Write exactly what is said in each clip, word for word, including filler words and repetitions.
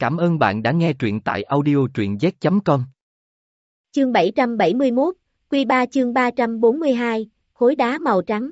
Cảm ơn bạn đã nghe truyện tại audio truyện z chấm com. Chương bảy trăm bảy mươi mốt, Quy ba chương ba trăm bốn mươi hai, khối đá màu trắng.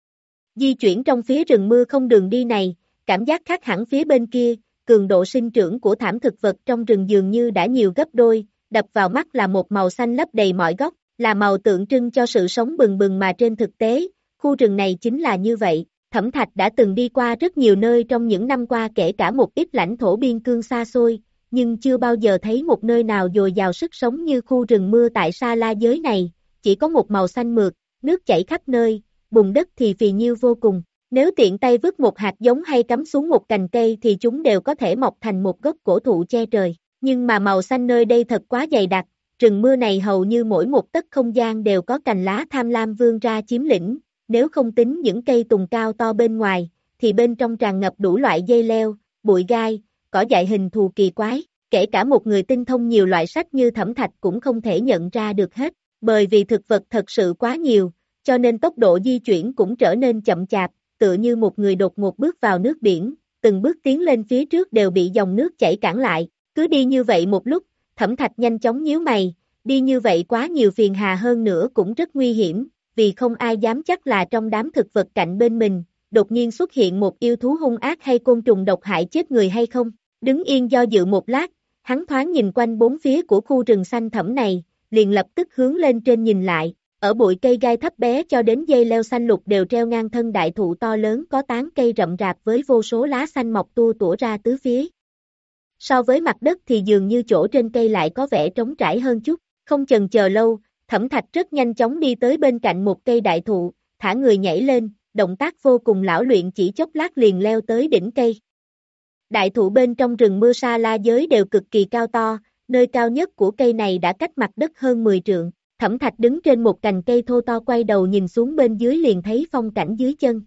Di chuyển trong phía rừng mưa không đường đi này, cảm giác khác hẳn phía bên kia, cường độ sinh trưởng của thảm thực vật trong rừng dường như đã nhiều gấp đôi, đập vào mắt là một màu xanh lấp đầy mọi góc, là màu tượng trưng cho sự sống bừng bừng mà trên thực tế, khu rừng này chính là như vậy. Thẩm Thạch đã từng đi qua rất nhiều nơi trong những năm qua, kể cả một ít lãnh thổ biên cương xa xôi, nhưng chưa bao giờ thấy một nơi nào dồi dào sức sống như khu rừng mưa tại Sa La giới này, chỉ có một màu xanh mượt, nước chảy khắp nơi, bùn đất thì phì nhiêu vô cùng. Nếu tiện tay vứt một hạt giống hay cắm xuống một cành cây thì chúng đều có thể mọc thành một gốc cổ thụ che trời, nhưng mà màu xanh nơi đây thật quá dày đặc, rừng mưa này hầu như mỗi một tấc không gian đều có cành lá tham lam vươn ra chiếm lĩnh. Nếu không tính những cây tùng cao to bên ngoài, thì bên trong tràn ngập đủ loại dây leo, bụi gai, cỏ dại hình thù kỳ quái, kể cả một người tinh thông nhiều loại sách như Thẩm Thạch cũng không thể nhận ra được hết, bởi vì thực vật thật sự quá nhiều, cho nên tốc độ di chuyển cũng trở nên chậm chạp, tựa như một người đột ngột bước vào nước biển, từng bước tiến lên phía trước đều bị dòng nước chảy cản lại, cứ đi như vậy một lúc, Thẩm Thạch nhanh chóng nhíu mày, đi như vậy quá nhiều phiền hà hơn nữa cũng rất nguy hiểm. Vì không ai dám chắc là trong đám thực vật cạnh bên mình, đột nhiên xuất hiện một yêu thú hung ác hay côn trùng độc hại chết người hay không. Đứng yên do dự một lát, hắn thoáng nhìn quanh bốn phía của khu rừng xanh thẳm này, liền lập tức hướng lên trên nhìn lại, ở bụi cây gai thấp bé cho đến dây leo xanh lục đều treo ngang thân đại thụ to lớn có tán cây rậm rạp với vô số lá xanh mọc tua tủa ra tứ phía. So với mặt đất thì dường như chỗ trên cây lại có vẻ trống trải hơn chút, không chần chờ lâu. Thẩm Thạch rất nhanh chóng đi tới bên cạnh một cây đại thụ, thả người nhảy lên, động tác vô cùng lão luyện, chỉ chốc lát liền leo tới đỉnh cây. Đại thụ bên trong rừng mưa Sa La giới đều cực kỳ cao to, nơi cao nhất của cây này đã cách mặt đất hơn mười trượng. Thẩm Thạch đứng trên một cành cây thô to, quay đầu nhìn xuống bên dưới liền thấy phong cảnh dưới chân.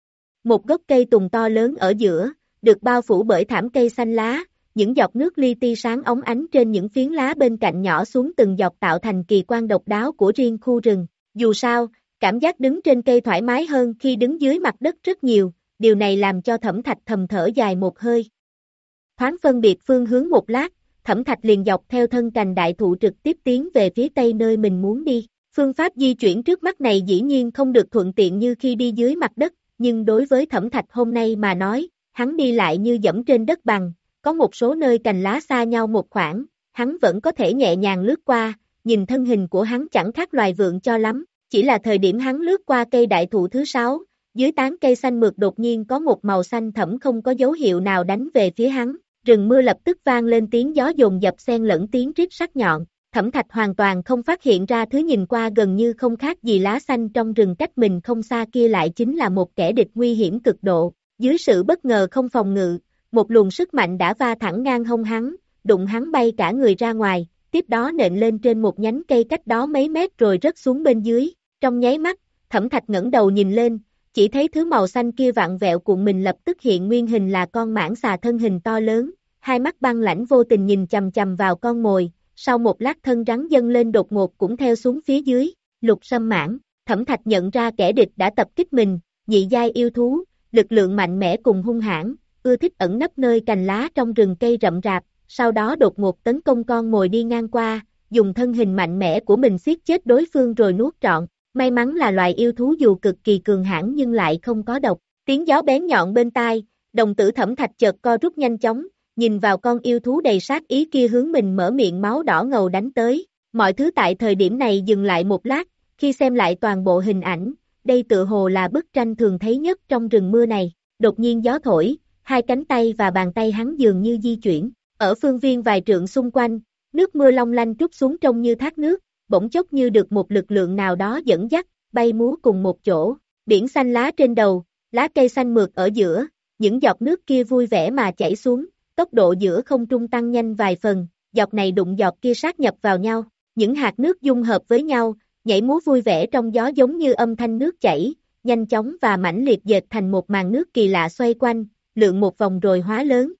Một gốc cây tùng to lớn ở giữa, được bao phủ bởi thảm cây xanh lá. Những giọt nước li ti sáng óng ánh trên những phiến lá bên cạnh nhỏ xuống từng giọt tạo thành kỳ quan độc đáo của riêng khu rừng. Dù sao, cảm giác đứng trên cây thoải mái hơn khi đứng dưới mặt đất rất nhiều, điều này làm cho Thẩm Thạch thầm thở dài một hơi. Thoáng phân biệt phương hướng một lát, Thẩm Thạch liền dọc theo thân cành đại thụ trực tiếp tiến về phía tây nơi mình muốn đi. Phương pháp di chuyển trước mắt này dĩ nhiên không được thuận tiện như khi đi dưới mặt đất, nhưng đối với Thẩm Thạch hôm nay mà nói, hắn đi lại như dẫm trên đất bằng. Có một số nơi cành lá xa nhau một khoảng, hắn vẫn có thể nhẹ nhàng lướt qua, nhìn thân hình của hắn chẳng khác loài vượn cho lắm, chỉ là thời điểm hắn lướt qua cây đại thụ thứ sáu, dưới tán cây xanh mượt đột nhiên có một màu xanh thẫm không có dấu hiệu nào đánh về phía hắn, rừng mưa lập tức vang lên tiếng gió dồn dập xen lẫn tiếng rít sắc nhọn. Thẩm Thạch hoàn toàn không phát hiện ra thứ nhìn qua gần như không khác gì lá xanh trong rừng cách mình không xa kia lại chính là một kẻ địch nguy hiểm cực độ, dưới sự bất ngờ không phòng ngự. Một luồng sức mạnh đã va thẳng ngang hông hắn, đụng hắn bay cả người ra ngoài, tiếp đó nện lên trên một nhánh cây cách đó mấy mét rồi rớt xuống bên dưới. Trong nháy mắt, Thẩm Thạch ngẩng đầu nhìn lên, chỉ thấy thứ màu xanh kia vặn vẹo cuộn mình lập tức hiện nguyên hình là con mãng xà thân hình to lớn, hai mắt băng lãnh vô tình nhìn chằm chằm vào con mồi, sau một lát thân rắn dâng lên đột ngột cũng theo xuống phía dưới. Lục sâm mãng. Thẩm Thạch nhận ra kẻ địch đã tập kích mình, nhị giai yêu thú, lực lượng mạnh mẽ cùng hung hãn, ưa thích ẩn nấp nơi cành lá trong rừng cây rậm rạp, sau đó đột ngột tấn công con mồi đi ngang qua, dùng thân hình mạnh mẽ của mình siết chết đối phương rồi nuốt trọn. May mắn là loài yêu thú dù cực kỳ cường hãn nhưng lại không có độc. Tiếng gió bén nhọn bên tai, đồng tử Thẩm Thạch chợt co rút nhanh chóng, nhìn vào con yêu thú đầy sát ý kia hướng mình mở miệng máu đỏ ngầu đánh tới. Mọi thứ tại thời điểm này dừng lại một lát, khi xem lại toàn bộ hình ảnh, đây tựa hồ là bức tranh thường thấy nhất trong rừng mưa này. Đột nhiên gió thổi, hai cánh tay và bàn tay hắn dường như di chuyển, ở phương viên vài trượng xung quanh, nước mưa long lanh trút xuống trông như thác nước, bỗng chốc như được một lực lượng nào đó dẫn dắt, bay múa cùng một chỗ, biển xanh lá trên đầu, lá cây xanh mượt ở giữa, những giọt nước kia vui vẻ mà chảy xuống, tốc độ giữa không trung tăng nhanh vài phần, giọt này đụng giọt kia sát nhập vào nhau, những hạt nước dung hợp với nhau, nhảy múa vui vẻ trong gió giống như âm thanh nước chảy, nhanh chóng và mãnh liệt dệt thành một màn nước kỳ lạ xoay quanh, lượn một vòng rồi hóa lớn.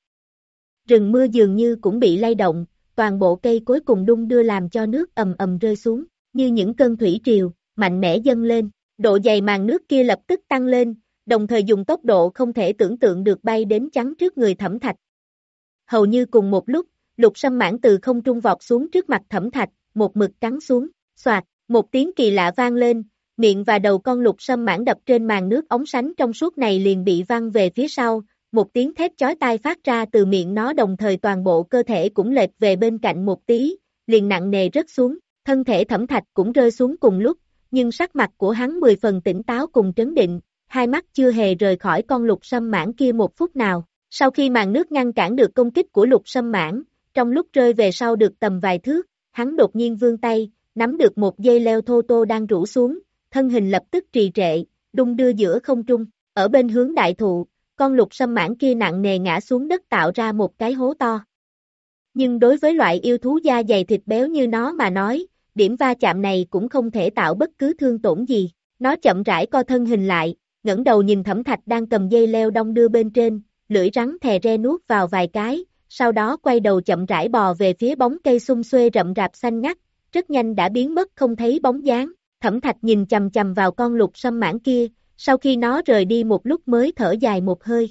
Rừng mưa dường như cũng bị lay động, toàn bộ cây cối cùng đung đưa làm cho nước ầm ầm rơi xuống, như những cơn thủy triều, mạnh mẽ dâng lên, độ dày màn nước kia lập tức tăng lên, đồng thời dùng tốc độ không thể tưởng tượng được bay đến chắn trước người Thẩm Thạch. Hầu như cùng một lúc, Lục Sâm Mãn từ không trung vọt xuống trước mặt Thẩm Thạch, một mực cắn xuống, xoạt, một tiếng kỳ lạ vang lên, miệng và đầu con Lục Sâm Mãn đập trên màn nước ống sánh trong suốt này liền bị văng về phía sau, một tiếng thét chói tai phát ra từ miệng nó, đồng thời toàn bộ cơ thể cũng lệch về bên cạnh một tí, liền nặng nề rớt xuống, thân thể Thẩm Thạch cũng rơi xuống cùng lúc, nhưng sắc mặt của hắn mười phần tỉnh táo cùng trấn định, hai mắt chưa hề rời khỏi con Lục Sâm Mãn kia một phút nào. Sau khi màn nước ngăn cản được công kích của Lục Sâm Mãn, trong lúc rơi về sau được tầm vài thước, hắn đột nhiên vươn tay, nắm được một dây leo thô tô đang rủ xuống, thân hình lập tức trì trệ, đung đưa giữa không trung, ở bên hướng đại thụ, con Lục Sâm Mãn kia nặng nề ngã xuống đất tạo ra một cái hố to. Nhưng đối với loại yêu thú da dày thịt béo như nó mà nói, điểm va chạm này cũng không thể tạo bất cứ thương tổn gì, nó chậm rãi co thân hình lại, ngẩng đầu nhìn Thẩm Thạch đang cầm dây leo đong đưa bên trên, lưỡi rắn thè re nuốt vào vài cái, sau đó quay đầu chậm rãi bò về phía bóng cây xum xuê rậm rạp xanh ngắt, rất nhanh đã biến mất không thấy bóng dáng. Thẩm Thạch nhìn chằm chằm vào con Lục Sâm Mãn kia, sau khi nó rời đi một lúc mới thở dài một hơi.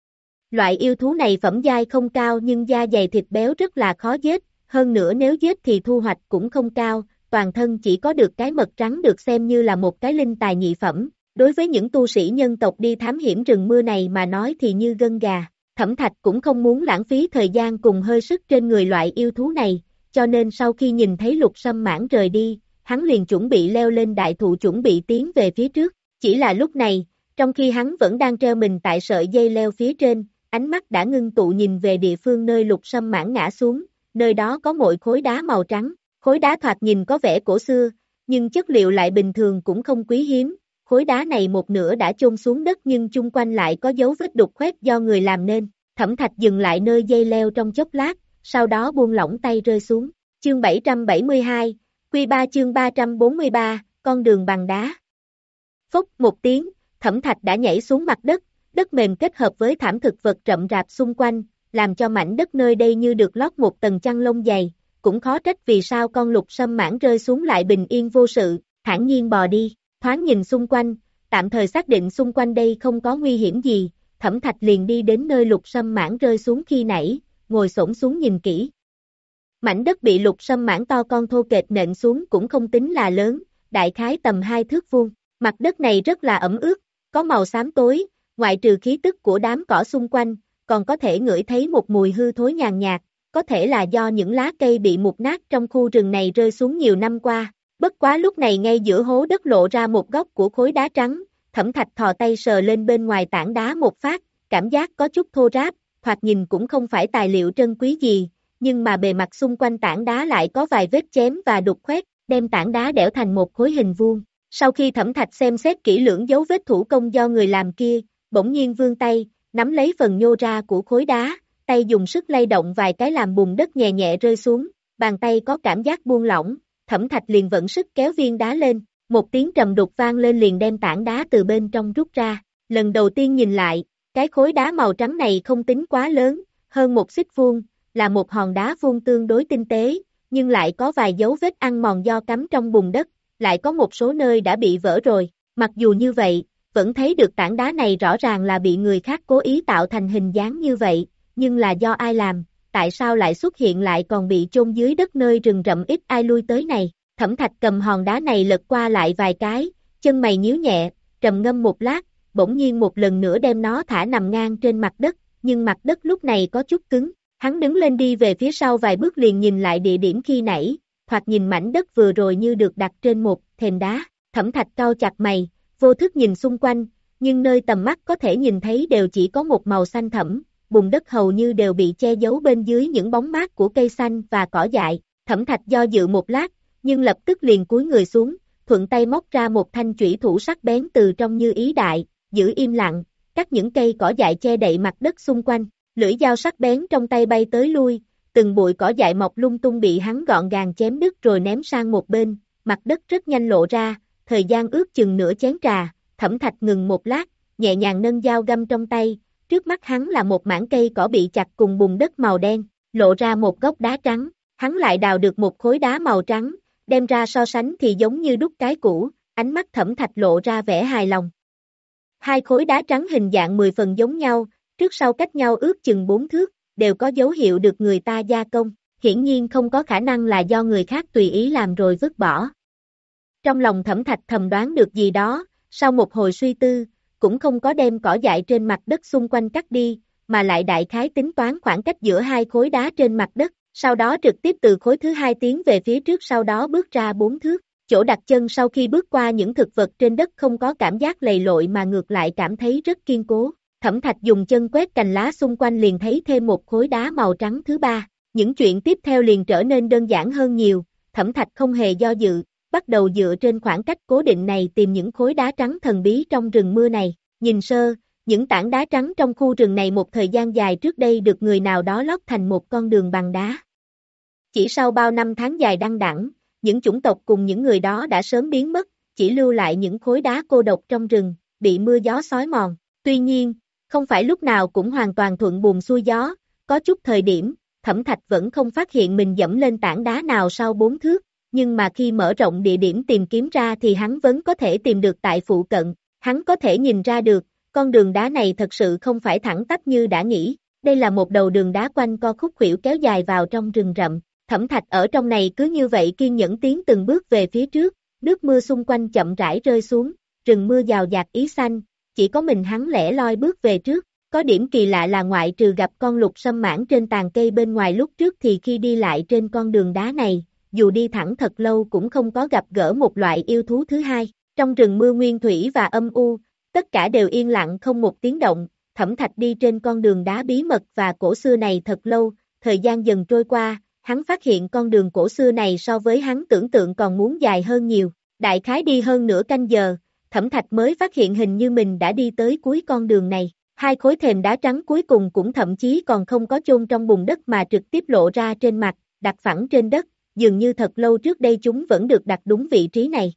Loại yêu thú này phẩm giai không cao nhưng da dày thịt béo rất là khó giết, hơn nữa nếu giết thì thu hoạch cũng không cao, toàn thân chỉ có được cái mật rắn được xem như là một cái linh tài nhị phẩm. Đối với những tu sĩ nhân tộc đi thám hiểm rừng mưa này mà nói thì như gân gà, Thẩm Thạch cũng không muốn lãng phí thời gian cùng hơi sức trên người loại yêu thú này, cho nên sau khi nhìn thấy Lục Sâm Mãn rời đi, hắn liền chuẩn bị leo lên đại thụ chuẩn bị tiến về phía trước, chỉ là lúc này, trong khi hắn vẫn đang treo mình tại sợi dây leo phía trên, ánh mắt đã ngưng tụ nhìn về địa phương nơi Lục Sâm Mãn ngã xuống, nơi đó có một khối đá màu trắng, khối đá thoạt nhìn có vẻ cổ xưa, nhưng chất liệu lại bình thường cũng không quý hiếm. Khối đá này một nửa đã chôn xuống đất nhưng chung quanh lại có dấu vết đục khoét do người làm nên. Thẩm Thạch dừng lại nơi dây leo trong chốc lát, sau đó buông lỏng tay rơi xuống. Chương bảy trăm bảy mươi hai, Quy ba chương ba trăm bốn mươi ba, con đường bằng đá. Phốc một tiếng, Thẩm Thạch đã nhảy xuống mặt đất, đất mềm kết hợp với thảm thực vật rậm rạp xung quanh, làm cho mảnh đất nơi đây như được lót một tầng chăn lông dày, cũng khó trách vì sao con Lục Sâm Mãn rơi xuống lại bình yên vô sự, thản nhiên bò đi. Thoáng nhìn xung quanh, tạm thời xác định xung quanh đây không có nguy hiểm gì, Thẩm Thạch liền đi đến nơi Lục Sâm Mãn rơi xuống khi nãy, ngồi xổm xuống nhìn kỹ. Mảnh đất bị Lục Sâm Mãn to con thô kệch nện xuống cũng không tính là lớn, đại khái tầm hai thước vuông, mặt đất này rất là ẩm ướt, có màu xám tối, ngoại trừ khí tức của đám cỏ xung quanh, còn có thể ngửi thấy một mùi hư thối nhàn nhạt, có thể là do những lá cây bị mục nát trong khu rừng này rơi xuống nhiều năm qua. Bất quá lúc này ngay giữa hố đất lộ ra một góc của khối đá trắng, Thẩm Thạch thò tay sờ lên bên ngoài tảng đá một phát, cảm giác có chút thô ráp, thoạt nhìn cũng không phải tài liệu trân quý gì, nhưng mà bề mặt xung quanh tảng đá lại có vài vết chém và đục khoét, đem tảng đá đẽo thành một khối hình vuông. Sau khi Thẩm Thạch xem xét kỹ lưỡng dấu vết thủ công do người làm kia, bỗng nhiên vươn tay, nắm lấy phần nhô ra của khối đá, tay dùng sức lay động vài cái làm bùn đất nhẹ nhẹ rơi xuống, bàn tay có cảm giác buông lỏng. Thẩm Thạch liền vận sức kéo viên đá lên, một tiếng trầm đục vang lên liền đem tảng đá từ bên trong rút ra. Lần đầu tiên nhìn lại, cái khối đá màu trắng này không tính quá lớn, hơn một xích vuông, là một hòn đá vuông tương đối tinh tế, nhưng lại có vài dấu vết ăn mòn do cắm trong bùn đất, lại có một số nơi đã bị vỡ rồi. Mặc dù như vậy, vẫn thấy được tảng đá này rõ ràng là bị người khác cố ý tạo thành hình dáng như vậy, nhưng là do ai làm? Tại sao lại xuất hiện lại còn bị chôn dưới đất nơi rừng rậm ít ai lui tới này? Thẩm Thạch cầm hòn đá này lật qua lại vài cái, chân mày nhíu nhẹ, trầm ngâm một lát, bỗng nhiên một lần nữa đem nó thả nằm ngang trên mặt đất, nhưng mặt đất lúc này có chút cứng. Hắn đứng lên đi về phía sau vài bước liền nhìn lại địa điểm khi nãy, thoạt nhìn mảnh đất vừa rồi như được đặt trên một thềm đá. Thẩm Thạch cau chặt mày, vô thức nhìn xung quanh, nhưng nơi tầm mắt có thể nhìn thấy đều chỉ có một màu xanh thẫm. Bùn đất hầu như đều bị che giấu bên dưới những bóng mát của cây xanh và cỏ dại. Thẩm Thạch do dự một lát, nhưng lập tức liền cúi người xuống, thuận tay móc ra một thanh chủy thủ sắc bén từ trong như ý đại, giữ im lặng, cắt những cây cỏ dại che đậy mặt đất xung quanh. Lưỡi dao sắc bén trong tay bay tới lui, từng bụi cỏ dại mọc lung tung bị hắn gọn gàng chém đứt rồi ném sang một bên, mặt đất rất nhanh lộ ra, thời gian ước chừng nửa chén trà. Thẩm Thạch ngừng một lát, nhẹ nhàng nâng dao găm trong tay. Trước mắt hắn là một mảng cây cỏ bị chặt cùng bùn đất màu đen, lộ ra một góc đá trắng, hắn lại đào được một khối đá màu trắng, đem ra so sánh thì giống như đúc cái cũ, ánh mắt Thẩm Thạch lộ ra vẻ hài lòng. Hai khối đá trắng hình dạng mười phần giống nhau, trước sau cách nhau ước chừng bốn thước, đều có dấu hiệu được người ta gia công, hiển nhiên không có khả năng là do người khác tùy ý làm rồi vứt bỏ. Trong lòng Thẩm Thạch thầm đoán được gì đó, sau một hồi suy tư, cũng không có đem cỏ dại trên mặt đất xung quanh cắt đi, mà lại đại khái tính toán khoảng cách giữa hai khối đá trên mặt đất, sau đó trực tiếp từ khối thứ hai tiến về phía trước, sau đó bước ra bốn thước. Chỗ đặt chân sau khi bước qua những thực vật trên đất không có cảm giác lầy lội mà ngược lại cảm thấy rất kiên cố. Thẩm Thạch dùng chân quét cành lá xung quanh liền thấy thêm một khối đá màu trắng thứ ba. Những chuyện tiếp theo liền trở nên đơn giản hơn nhiều, Thẩm Thạch không hề do dự, bắt đầu dựa trên khoảng cách cố định này tìm những khối đá trắng thần bí trong rừng mưa này. Nhìn sơ, những tảng đá trắng trong khu rừng này một thời gian dài trước đây được người nào đó lót thành một con đường bằng đá. Chỉ sau bao năm tháng dài đăng đẳng, những chủng tộc cùng những người đó đã sớm biến mất, chỉ lưu lại những khối đá cô độc trong rừng, bị mưa gió xói mòn. Tuy nhiên, không phải lúc nào cũng hoàn toàn thuận buồm xuôi gió, có chút thời điểm, Thẩm Thạch vẫn không phát hiện mình dẫm lên tảng đá nào sau bốn thước, nhưng mà khi mở rộng địa điểm tìm kiếm ra thì hắn vẫn có thể tìm được tại phụ cận, hắn có thể nhìn ra được, con đường đá này thật sự không phải thẳng tắp như đã nghĩ, đây là một đầu đường đá quanh co khúc khuỷu kéo dài vào trong rừng rậm. Thẩm Thạch ở trong này cứ như vậy kiên nhẫn tiến từng bước về phía trước, nước mưa xung quanh chậm rãi rơi xuống, rừng mưa giào dạt ý xanh, chỉ có mình hắn lẻ loi bước về trước. Có điểm kỳ lạ là ngoại trừ gặp con lục sâm mãn trên tàn cây bên ngoài lúc trước thì khi đi lại trên con đường đá này, dù đi thẳng thật lâu cũng không có gặp gỡ một loại yêu thú thứ hai. Trong rừng mưa nguyên thủy và âm u, tất cả đều yên lặng không một tiếng động. Thẩm Thạch đi trên con đường đá bí mật và cổ xưa này thật lâu, thời gian dần trôi qua, hắn phát hiện con đường cổ xưa này so với hắn tưởng tượng còn muốn dài hơn nhiều. Đại khái đi hơn nửa canh giờ, Thẩm Thạch mới phát hiện hình như mình đã đi tới cuối con đường này. Hai khối thềm đá trắng cuối cùng cũng thậm chí còn không có chôn trong bùn đất mà trực tiếp lộ ra trên mặt, đặt phẳng trên đất, dường như thật lâu trước đây chúng vẫn được đặt đúng vị trí này.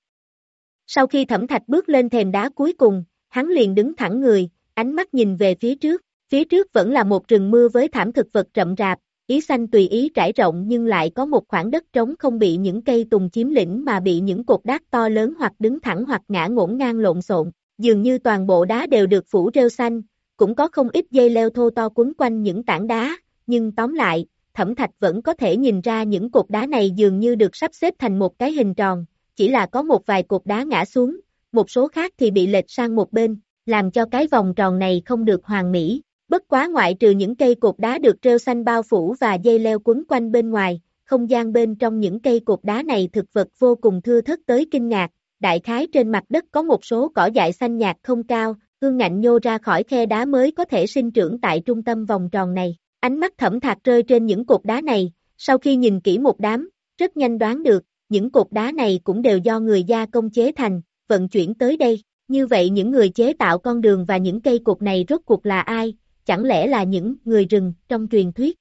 Sau khi Thẩm Thạch bước lên thềm đá cuối cùng, hắn liền đứng thẳng người, ánh mắt nhìn về phía trước, phía trước vẫn là một rừng mưa với thảm thực vật rậm rạp, ý xanh tùy ý trải rộng nhưng lại có một khoảng đất trống không bị những cây tùng chiếm lĩnh mà bị những cột đá to lớn hoặc đứng thẳng hoặc ngã ngổn ngang lộn xộn, dường như toàn bộ đá đều được phủ rêu xanh, cũng có không ít dây leo thô to quấn quanh những tảng đá, nhưng tóm lại, Thẩm Thạch vẫn có thể nhìn ra những cột đá này dường như được sắp xếp thành một cái hình tròn, chỉ là có một vài cột đá ngã xuống, một số khác thì bị lệch sang một bên, làm cho cái vòng tròn này không được hoàn mỹ. Bất quá ngoại trừ những cây cột đá được rêu xanh bao phủ và dây leo quấn quanh bên ngoài, không gian bên trong những cây cột đá này thực vật vô cùng thưa thớt tới kinh ngạc, đại khái trên mặt đất có một số cỏ dại xanh nhạt không cao, ương ngạnh nhô ra khỏi khe đá mới có thể sinh trưởng tại trung tâm vòng tròn này. Ánh mắt Thẩm Thạch rơi trên những cột đá này, sau khi nhìn kỹ một đám, rất nhanh đoán được, những cột đá này cũng đều do người gia công chế thành, vận chuyển tới đây. Như vậy những người chế tạo con đường và những cây cột này rốt cuộc là ai? Chẳng lẽ là những người rừng trong truyền thuyết?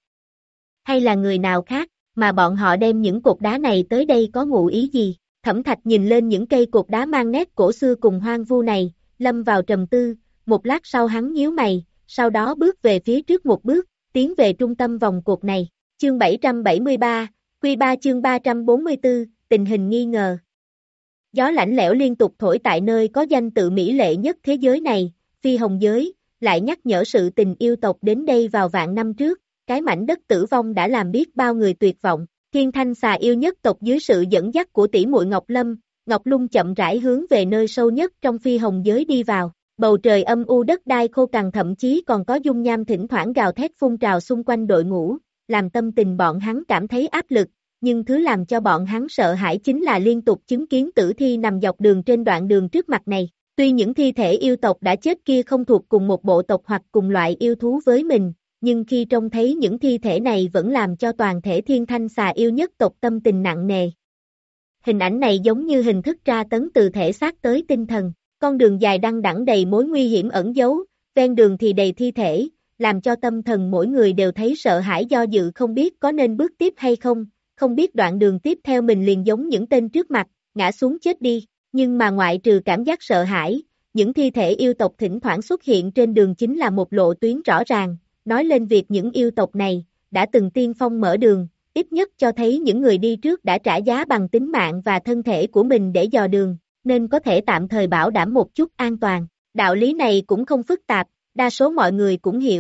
Hay là người nào khác, mà bọn họ đem những cột đá này tới đây có ngụ ý gì? Thẩm Thạch nhìn lên những cây cột đá mang nét cổ xưa cùng hoang vu này, lâm vào trầm tư, một lát sau hắn nhíu mày, sau đó bước về phía trước một bước, tiến về trung tâm vòng cột này. Chương bảy trăm bảy mươi ba, Quy ba chương ba trăm bốn mươi tư, tình hình nghi ngờ. Gió lạnh lẽo liên tục thổi tại nơi có danh tự mỹ lệ nhất thế giới này, Phi Hồng Giới, lại nhắc nhở sự tình yêu tộc đến đây vào vạn năm trước, cái mảnh đất tử vong đã làm biết bao người tuyệt vọng. Thiên Thanh xà yêu nhất tộc dưới sự dẫn dắt của tỷ muội Ngọc Lâm, Ngọc Lung chậm rãi hướng về nơi sâu nhất trong Phi Hồng Giới đi vào. Bầu trời âm u đất đai khô cằn thậm chí còn có dung nham thỉnh thoảng gào thét phun trào xung quanh đội ngũ, làm tâm tình bọn hắn cảm thấy áp lực, nhưng thứ làm cho bọn hắn sợ hãi chính là liên tục chứng kiến tử thi nằm dọc đường trên đoạn đường trước mặt này. Tuy những thi thể yêu tộc đã chết kia không thuộc cùng một bộ tộc hoặc cùng loại yêu thú với mình, nhưng khi trông thấy những thi thể này vẫn làm cho toàn thể Thiên Thanh xà yêu nhất tộc tâm tình nặng nề. Hình ảnh này giống như hình thức tra tấn từ thể xác tới tinh thần. Con đường dài đăng đẳng đầy mối nguy hiểm ẩn giấu, ven đường thì đầy thi thể, làm cho tâm thần mỗi người đều thấy sợ hãi do dự không biết có nên bước tiếp hay không, không biết đoạn đường tiếp theo mình liền giống những tên trước mặt, ngã xuống chết đi, nhưng mà ngoại trừ cảm giác sợ hãi, những thi thể yêu tộc thỉnh thoảng xuất hiện trên đường chính là một lộ tuyến rõ ràng, nói lên việc những yêu tộc này, đã từng tiên phong mở đường, ít nhất cho thấy những người đi trước đã trả giá bằng tính mạng và thân thể của mình để dò đường, nên có thể tạm thời bảo đảm một chút an toàn. Đạo lý này cũng không phức tạp, đa số mọi người cũng hiểu,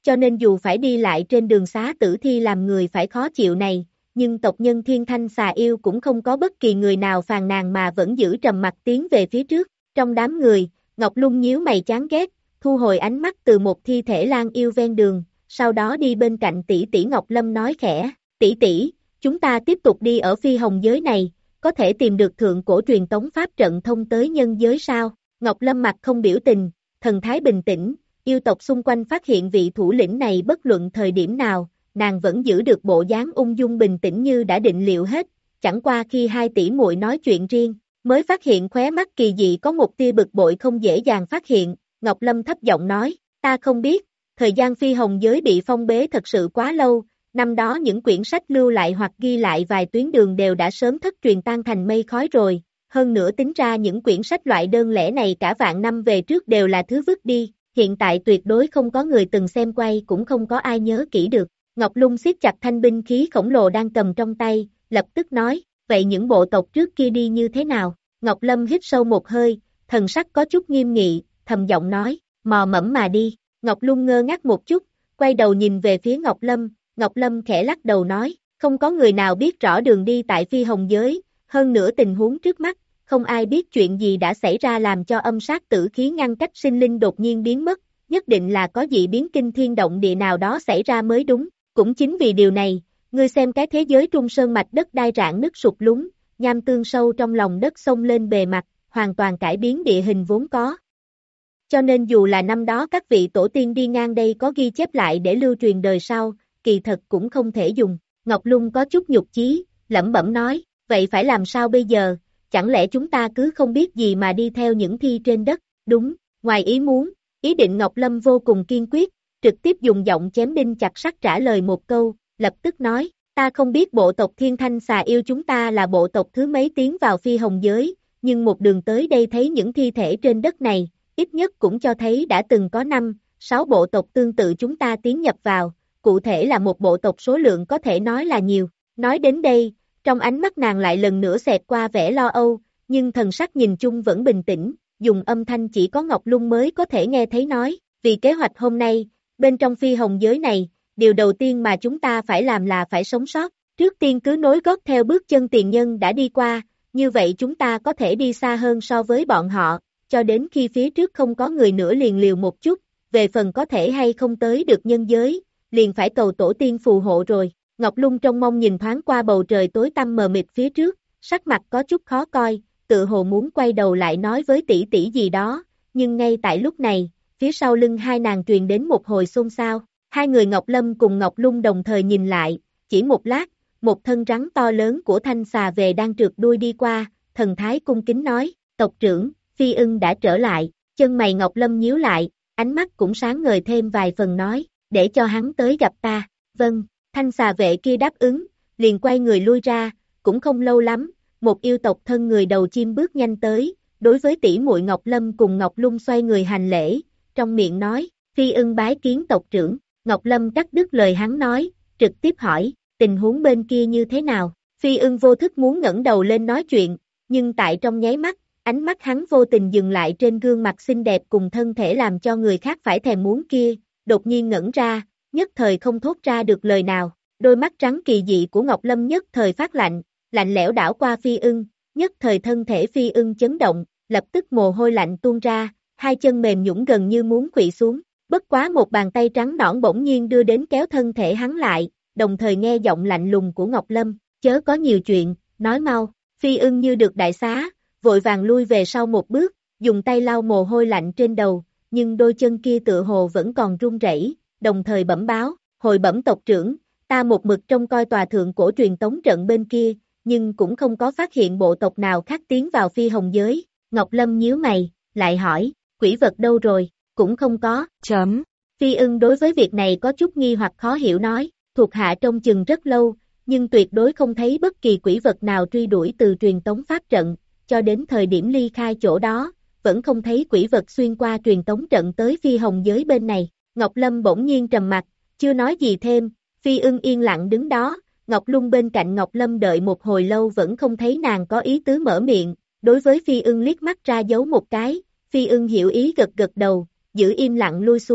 cho nên dù phải đi lại trên đường xá tử thi làm người phải khó chịu này, nhưng tộc nhân Thiên Thanh Xà Yêu cũng không có bất kỳ người nào phàn nàn mà vẫn giữ trầm mặc tiến về phía trước. Trong đám người, Ngọc Lung nhíu mày chán ghét, thu hồi ánh mắt từ một thi thể lang yêu ven đường, sau đó đi bên cạnh tỷ tỷ Ngọc Lâm nói khẽ, tỷ tỷ, chúng ta tiếp tục đi ở phi hồng giới này, có thể tìm được thượng cổ truyền tống pháp trận thông tới nhân giới sao? Ngọc Lâm mặt không biểu tình, thần thái bình tĩnh, yêu tộc xung quanh phát hiện vị thủ lĩnh này bất luận thời điểm nào, nàng vẫn giữ được bộ dáng ung dung bình tĩnh như đã định liệu hết, chẳng qua khi hai tỷ muội nói chuyện riêng, mới phát hiện khóe mắt kỳ dị có một tia bực bội không dễ dàng phát hiện, Ngọc Lâm thấp giọng nói, ta không biết, thời gian phi hồng giới bị phong bế thật sự quá lâu, năm đó những quyển sách lưu lại hoặc ghi lại vài tuyến đường đều đã sớm thất truyền tan thành mây khói rồi, hơn nữa tính ra những quyển sách loại đơn lẻ này cả vạn năm về trước đều là thứ vứt đi, hiện tại tuyệt đối không có người từng xem quay cũng không có ai nhớ kỹ được. Ngọc Lung siết chặt thanh binh khí khổng lồ đang cầm trong tay, lập tức nói, vậy những bộ tộc trước kia đi như thế nào? Ngọc Lâm hít sâu một hơi, thần sắc có chút nghiêm nghị, thầm giọng nói, mò mẫm mà đi. Ngọc Lung ngơ ngác một chút, quay đầu nhìn về phía Ngọc Lâm, Ngọc Lâm khẽ lắc đầu nói, không có người nào biết rõ đường đi tại phi hồng giới, hơn nữa tình huống trước mắt, không ai biết chuyện gì đã xảy ra làm cho âm sát tử khí ngăn cách sinh linh đột nhiên biến mất, nhất định là có dị biến kinh thiên động địa nào đó xảy ra mới đúng, cũng chính vì điều này, ngươi xem cái thế giới trung sơn mạch đất đai rạn nứt sụt lún, nham tương sâu trong lòng đất xông lên bề mặt, hoàn toàn cải biến địa hình vốn có. Cho nên dù là năm đó các vị tổ tiên đi ngang đây có ghi chép lại để lưu truyền đời sau, kỳ thật cũng không thể dùng. Ngọc Lung có chút nhục chí, lẩm bẩm nói, vậy phải làm sao bây giờ, chẳng lẽ chúng ta cứ không biết gì mà đi theo những thi trên đất, đúng, ngoài ý muốn, ý định Ngọc Lâm vô cùng kiên quyết, trực tiếp dùng giọng chém đinh chặt sắt trả lời một câu, lập tức nói, ta không biết bộ tộc Thiên Thanh Xà Yêu chúng ta là bộ tộc thứ mấy tiến vào phi hồng giới, nhưng một đường tới đây thấy những thi thể trên đất này, ít nhất cũng cho thấy đã từng có năm, sáu bộ tộc tương tự chúng ta tiến nhập vào, cụ thể là một bộ tộc số lượng có thể nói là nhiều. Nói đến đây, trong ánh mắt nàng lại lần nữa xẹt qua vẻ lo âu, nhưng thần sắc nhìn chung vẫn bình tĩnh, dùng âm thanh chỉ có Ngọc Lung mới có thể nghe thấy nói, vì kế hoạch hôm nay, bên trong phi hồng giới này, điều đầu tiên mà chúng ta phải làm là phải sống sót, trước tiên cứ nối gót theo bước chân tiền nhân đã đi qua, như vậy chúng ta có thể đi xa hơn so với bọn họ, cho đến khi phía trước không có người nữa liền liều một chút, về phần có thể hay không tới được nhân giới, liền phải cầu tổ tiên phù hộ rồi. Ngọc Lung trong mong nhìn thoáng qua bầu trời tối tăm mờ mịt phía trước, sắc mặt có chút khó coi, tự hồ muốn quay đầu lại nói với tỷ tỷ gì đó, nhưng ngay tại lúc này, phía sau lưng hai nàng truyền đến một hồi xôn xao, hai người Ngọc Lâm cùng Ngọc Lung đồng thời nhìn lại, chỉ một lát, một thân rắn to lớn của thanh xà về đang trượt đuôi đi qua, thần thái cung kính nói, tộc trưởng, Phi Ưng đã trở lại, chân mày Ngọc Lâm nhíu lại, ánh mắt cũng sáng ngời thêm vài phần nói, để cho hắn tới gặp ta, vâng, thanh xà vệ kia đáp ứng, liền quay người lui ra, cũng không lâu lắm, một yêu tộc thân người đầu chim bước nhanh tới, đối với tỷ muội Ngọc Lâm cùng Ngọc Lung xoay người hành lễ, trong miệng nói, Phi Ưng bái kiến tộc trưởng, Ngọc Lâm cắt đứt lời hắn nói, trực tiếp hỏi, tình huống bên kia như thế nào, Phi Ưng vô thức muốn ngẩng đầu lên nói chuyện, nhưng tại trong nháy mắt, ánh mắt hắn vô tình dừng lại trên gương mặt xinh đẹp cùng thân thể làm cho người khác phải thèm muốn kia, đột nhiên ngẩn ra, nhất thời không thốt ra được lời nào, đôi mắt trắng kỳ dị của Ngọc Lâm nhất thời phát lạnh, lạnh lẽo đảo qua Phi Ưng, nhất thời thân thể Phi Ưng chấn động, lập tức mồ hôi lạnh tuôn ra, hai chân mềm nhũn gần như muốn khuỵu xuống, bất quá một bàn tay trắng nõn bỗng nhiên đưa đến kéo thân thể hắn lại, đồng thời nghe giọng lạnh lùng của Ngọc Lâm, chớ có nhiều chuyện, nói mau, Phi Ưng như được đại xá, vội vàng lui về sau một bước, dùng tay lau mồ hôi lạnh trên đầu, nhưng đôi chân kia tựa hồ vẫn còn run rẩy, đồng thời bẩm báo, hồi bẩm tộc trưởng, ta một mực trông coi tòa thượng cổ truyền tống trận bên kia, nhưng cũng không có phát hiện bộ tộc nào khác tiến vào phi hồng giới. Ngọc Lâm nhíu mày, lại hỏi, quỷ vật đâu rồi, cũng không có, chấm. Phi Ưng đối với việc này có chút nghi hoặc khó hiểu nói, thuộc hạ trông chừng rất lâu, nhưng tuyệt đối không thấy bất kỳ quỷ vật nào truy đuổi từ truyền tống pháp trận, cho đến thời điểm ly khai chỗ đó, vẫn không thấy quỷ vật xuyên qua truyền tống trận tới phi hồng giới bên này. Ngọc Lâm bỗng nhiên trầm mặt, chưa nói gì thêm, Phi Ưng yên lặng đứng đó, Ngọc Lung bên cạnh Ngọc Lâm đợi một hồi lâu vẫn không thấy nàng có ý tứ mở miệng, đối với Phi Ưng liếc mắt ra dấu một cái, Phi Ưng hiểu ý gật gật đầu, giữ im lặng lui xuống,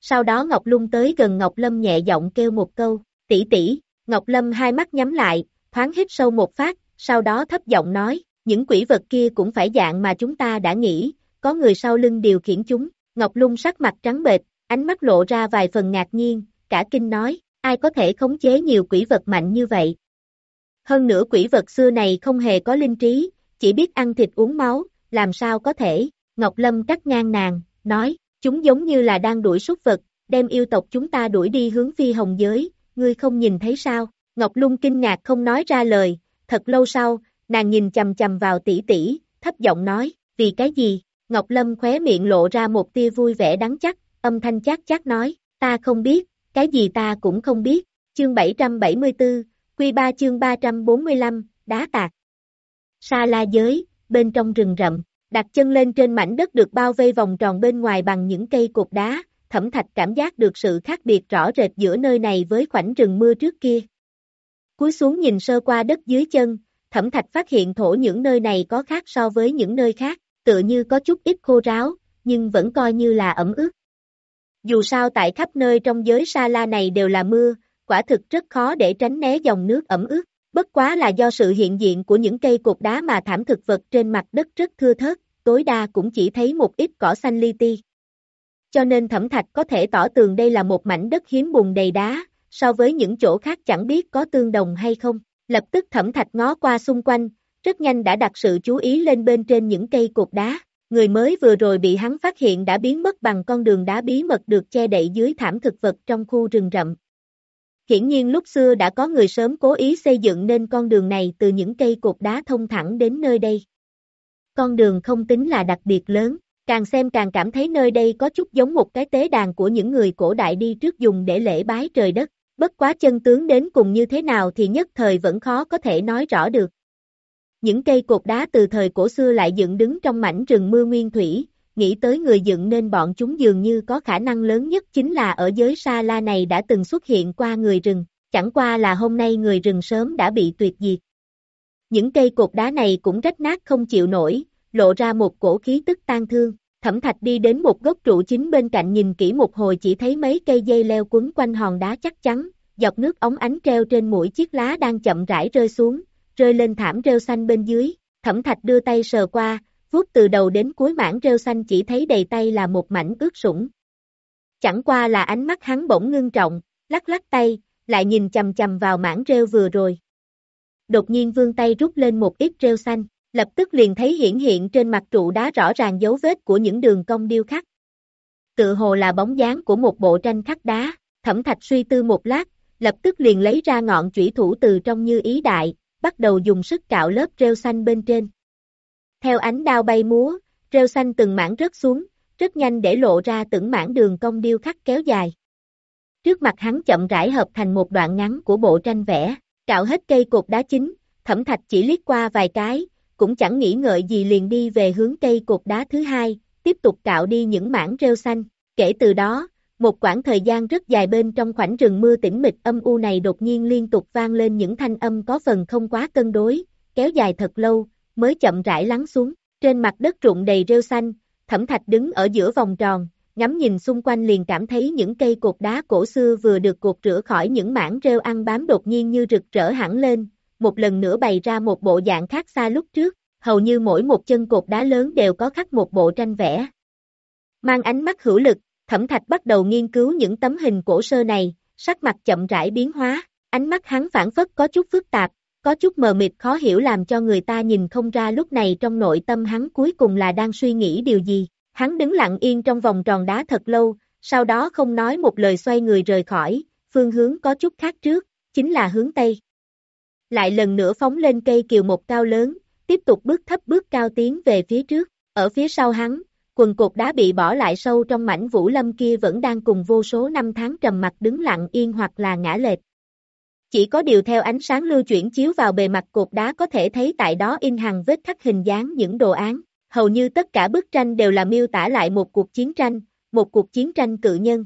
Sau đó Ngọc Lung tới gần Ngọc Lâm nhẹ giọng kêu một câu, tỷ tỷ. Ngọc Lâm hai mắt nhắm lại, thoáng hít sâu một phát, sau đó thấp giọng nói, những quỷ vật kia cũng phải dạng mà chúng ta đã nghĩ, có người sau lưng điều khiển chúng. Ngọc Lung sắc mặt trắng bệch, ánh mắt lộ ra vài phần ngạc nhiên, cả kinh nói, ai có thể khống chế nhiều quỷ vật mạnh như vậy? Hơn nữa quỷ vật xưa này không hề có linh trí, chỉ biết ăn thịt uống máu, làm sao có thể? Ngọc Lâm cắt ngang nàng, nói, chúng giống như là đang đuổi súc vật, đem yêu tộc chúng ta đuổi đi hướng phi hồng giới, ngươi không nhìn thấy sao? Ngọc Lung kinh ngạc không nói ra lời, thật lâu sau, nàng nhìn chầm chầm vào tỷ tỷ, thấp giọng nói, vì cái gì? Ngọc Lâm khóe miệng lộ ra một tia vui vẻ đắng chắc, âm thanh chát chát nói, ta không biết, cái gì ta cũng không biết. Chương bảy trăm bảy mươi tư, Quy ba chương ba trăm bốn mươi lăm, đá tạc. Sa La giới, bên trong rừng rậm, đặt chân lên trên mảnh đất được bao vây vòng tròn bên ngoài bằng những cây cột đá, Thẩm Thạch cảm giác được sự khác biệt rõ rệt giữa nơi này với khoảnh rừng mưa trước kia. Cúi xuống nhìn sơ qua đất dưới chân, Thẩm Thạch phát hiện thổ những nơi này có khác so với những nơi khác, tựa như có chút ít khô ráo, nhưng vẫn coi như là ẩm ướt. Dù sao tại khắp nơi trong giới Sa La này đều là mưa, quả thực rất khó để tránh né dòng nước ẩm ướt, bất quá là do sự hiện diện của những cây cột đá mà thảm thực vật trên mặt đất rất thưa thớt, tối đa cũng chỉ thấy một ít cỏ xanh li ti. Cho nên Thẩm Thạch có thể tỏ tường đây là một mảnh đất hiếm bùn đầy đá, so với những chỗ khác chẳng biết có tương đồng hay không. Lập tức Thẩm Thạch ngó qua xung quanh, rất nhanh đã đặt sự chú ý lên bên trên những cây cột đá. Người mới vừa rồi bị hắn phát hiện đã biến mất bằng con đường đá bí mật được che đậy dưới thảm thực vật trong khu rừng rậm. Hiển nhiên lúc xưa đã có người sớm cố ý xây dựng nên con đường này từ những cây cột đá thông thẳng đến nơi đây. Con đường không tính là đặc biệt lớn, càng xem càng cảm thấy nơi đây có chút giống một cái tế đàn của những người cổ đại đi trước dùng để lễ bái trời đất. Bất quá chân tướng đến cùng như thế nào thì nhất thời vẫn khó có thể nói rõ được. Những cây cột đá từ thời cổ xưa lại dựng đứng trong mảnh rừng mưa nguyên thủy, nghĩ tới người dựng nên bọn chúng dường như có khả năng lớn nhất chính là ở giới Sa La này đã từng xuất hiện qua người rừng, chẳng qua là hôm nay người rừng sớm đã bị tuyệt diệt. Những cây cột đá này cũng rách nát không chịu nổi, lộ ra một cổ khí tức tang thương. Thẩm Thạch đi đến một gốc trụ chính bên cạnh nhìn kỹ một hồi chỉ thấy mấy cây dây leo quấn quanh hòn đá chắc chắn, giọt nước óng ánh treo trên mỗi chiếc lá đang chậm rãi rơi xuống, rơi lên thảm rêu xanh bên dưới. Thẩm Thạch đưa tay sờ qua, vuốt từ đầu đến cuối mảng rêu xanh chỉ thấy đầy tay là một mảnh ướt sũng. Chẳng qua là ánh mắt hắn bỗng ngưng trọng, lắc lắc tay, lại nhìn chầm chầm vào mảng rêu vừa rồi. Đột nhiên vươn tay rút lên một ít rêu xanh, lập tức liền thấy hiển hiện trên mặt trụ đá rõ ràng dấu vết của những đường cong điêu khắc. Tự hồ là bóng dáng của một bộ tranh khắc đá. Thẩm Thạch suy tư một lát, lập tức liền lấy ra ngọn chủy thủ từ trong như ý đại, bắt đầu dùng sức cạo lớp rêu xanh bên trên. Theo ánh đao bay múa, rêu xanh từng mảng rớt xuống, rất nhanh để lộ ra từng mảng đường cong điêu khắc kéo dài. Trước mặt hắn chậm rãi hợp thành một đoạn ngắn của bộ tranh vẽ, cạo hết cây cột đá chính, Thẩm Thạch chỉ liếc qua vài cái, cũng chẳng nghĩ ngợi gì liền đi về hướng cây cột đá thứ hai, tiếp tục cạo đi những mảng rêu xanh. Kể từ đó, một quãng thời gian rất dài bên trong khoảnh rừng mưa tĩnh mịch âm u này đột nhiên liên tục vang lên những thanh âm có phần không quá cân đối, kéo dài thật lâu, mới chậm rãi lắng xuống. Trên mặt đất rụng đầy rêu xanh, Thẩm Thạch đứng ở giữa vòng tròn, ngắm nhìn xung quanh liền cảm thấy những cây cột đá cổ xưa vừa được cột rửa khỏi những mảng rêu ăn bám đột nhiên như rực rỡ hẳn lên, một lần nữa bày ra một bộ dạng khác xa lúc trước, hầu như mỗi một chân cột đá lớn đều có khắc một bộ tranh vẽ. Mang ánh mắt hữu lực, Thẩm Thạch bắt đầu nghiên cứu những tấm hình cổ sơ này, sắc mặt chậm rãi biến hóa, ánh mắt hắn phảng phất có chút phức tạp, có chút mờ mịt khó hiểu làm cho người ta nhìn không ra lúc này trong nội tâm hắn cuối cùng là đang suy nghĩ điều gì. Hắn đứng lặng yên trong vòng tròn đá thật lâu, sau đó không nói một lời xoay người rời khỏi, phương hướng có chút khác trước, chính là hướng Tây. Lại lần nữa phóng lên cây kiều một cao lớn, tiếp tục bước thấp bước cao tiến về phía trước, ở phía sau hắn, quần cột đá bị bỏ lại sâu trong mảnh vũ lâm kia vẫn đang cùng vô số năm tháng trầm mặc đứng lặng yên hoặc là ngã lệch. Chỉ có điều theo ánh sáng lưu chuyển chiếu vào bề mặt cột đá có thể thấy tại đó in hằn vết khắc hình dáng những đồ án, hầu như tất cả bức tranh đều là miêu tả lại một cuộc chiến tranh, một cuộc chiến tranh cự nhân.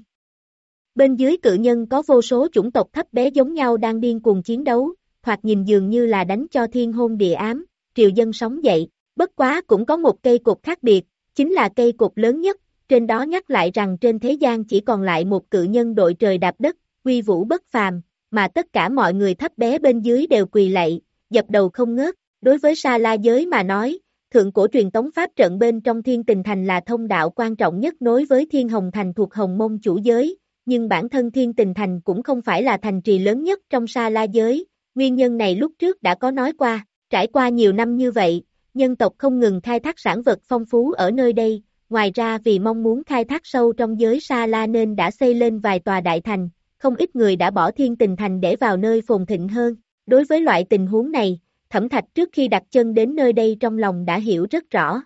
Bên dưới cự nhân có vô số chủng tộc thấp bé giống nhau đang điên cuồng chiến đấu, hoặc nhìn dường như là đánh cho thiên hôn địa ám, triều dân sống dậy, bất quá cũng có một cây cột khác biệt, chính là cây cột lớn nhất, trên đó nhắc lại rằng trên thế gian chỉ còn lại một cự nhân đội trời đạp đất, uy vũ bất phàm, mà tất cả mọi người thấp bé bên dưới đều quỳ lạy, dập đầu không ngớt. Đối với Sa La giới mà nói, thượng cổ truyền tống pháp trận bên trong Thiên Tình Thành là thông đạo quan trọng nhất nối với Thiên Hồng Thành thuộc Hồng Mông chủ giới, nhưng bản thân Thiên Tình Thành cũng không phải là thành trì lớn nhất trong Sa La giới, nguyên nhân này lúc trước đã có nói qua, trải qua nhiều năm như vậy, nhân tộc không ngừng khai thác sản vật phong phú ở nơi đây, ngoài ra vì mong muốn khai thác sâu trong giới Sa La nên đã xây lên vài tòa đại thành, không ít người đã bỏ Thiên Tình Thành để vào nơi phồn thịnh hơn. Đối với loại tình huống này, Thẩm Thạch trước khi đặt chân đến nơi đây trong lòng đã hiểu rất rõ.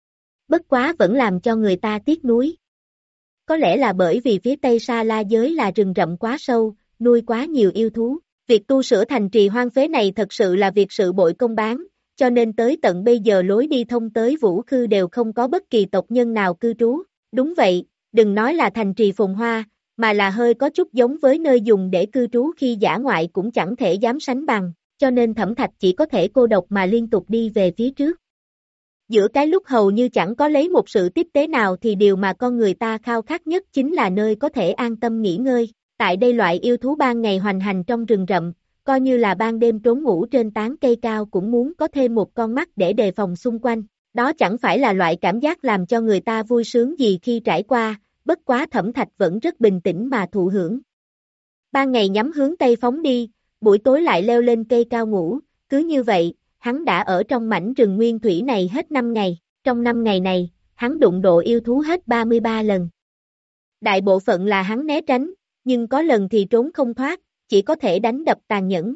Bất quá vẫn làm cho người ta tiếc nuối. Có lẽ là bởi vì phía tây Sa La giới là rừng rậm quá sâu, nuôi quá nhiều yêu thú. Việc tu sửa thành trì hoang phế này thật sự là việc sự bội công bán, cho nên tới tận bây giờ lối đi thông tới Vũ Khư đều không có bất kỳ tộc nhân nào cư trú. Đúng vậy, đừng nói là thành trì phồn hoa, mà là hơi có chút giống với nơi dùng để cư trú khi dã ngoại cũng chẳng thể dám sánh bằng, cho nên Thẩm Thạch chỉ có thể cô độc mà liên tục đi về phía trước. Giữa cái lúc hầu như chẳng có lấy một sự tiếp tế nào thì điều mà con người ta khao khát nhất chính là nơi có thể an tâm nghỉ ngơi. Tại đây loại yêu thú ban ngày hoành hành trong rừng rậm, coi như là ban đêm trốn ngủ trên tán cây cao cũng muốn có thêm một con mắt để đề phòng xung quanh. Đó chẳng phải là loại cảm giác làm cho người ta vui sướng gì khi trải qua, bất quá Thẩm Thạch vẫn rất bình tĩnh mà thụ hưởng. Ban ngày nhắm hướng Tây phóng đi, buổi tối lại leo lên cây cao ngủ, cứ như vậy, hắn đã ở trong mảnh rừng nguyên thủy này hết năm ngày, trong năm ngày này, hắn đụng độ yêu thú hết ba mươi ba lần. Đại bộ phận là hắn né tránh, nhưng có lần thì trốn không thoát, chỉ có thể đánh đập tàn nhẫn.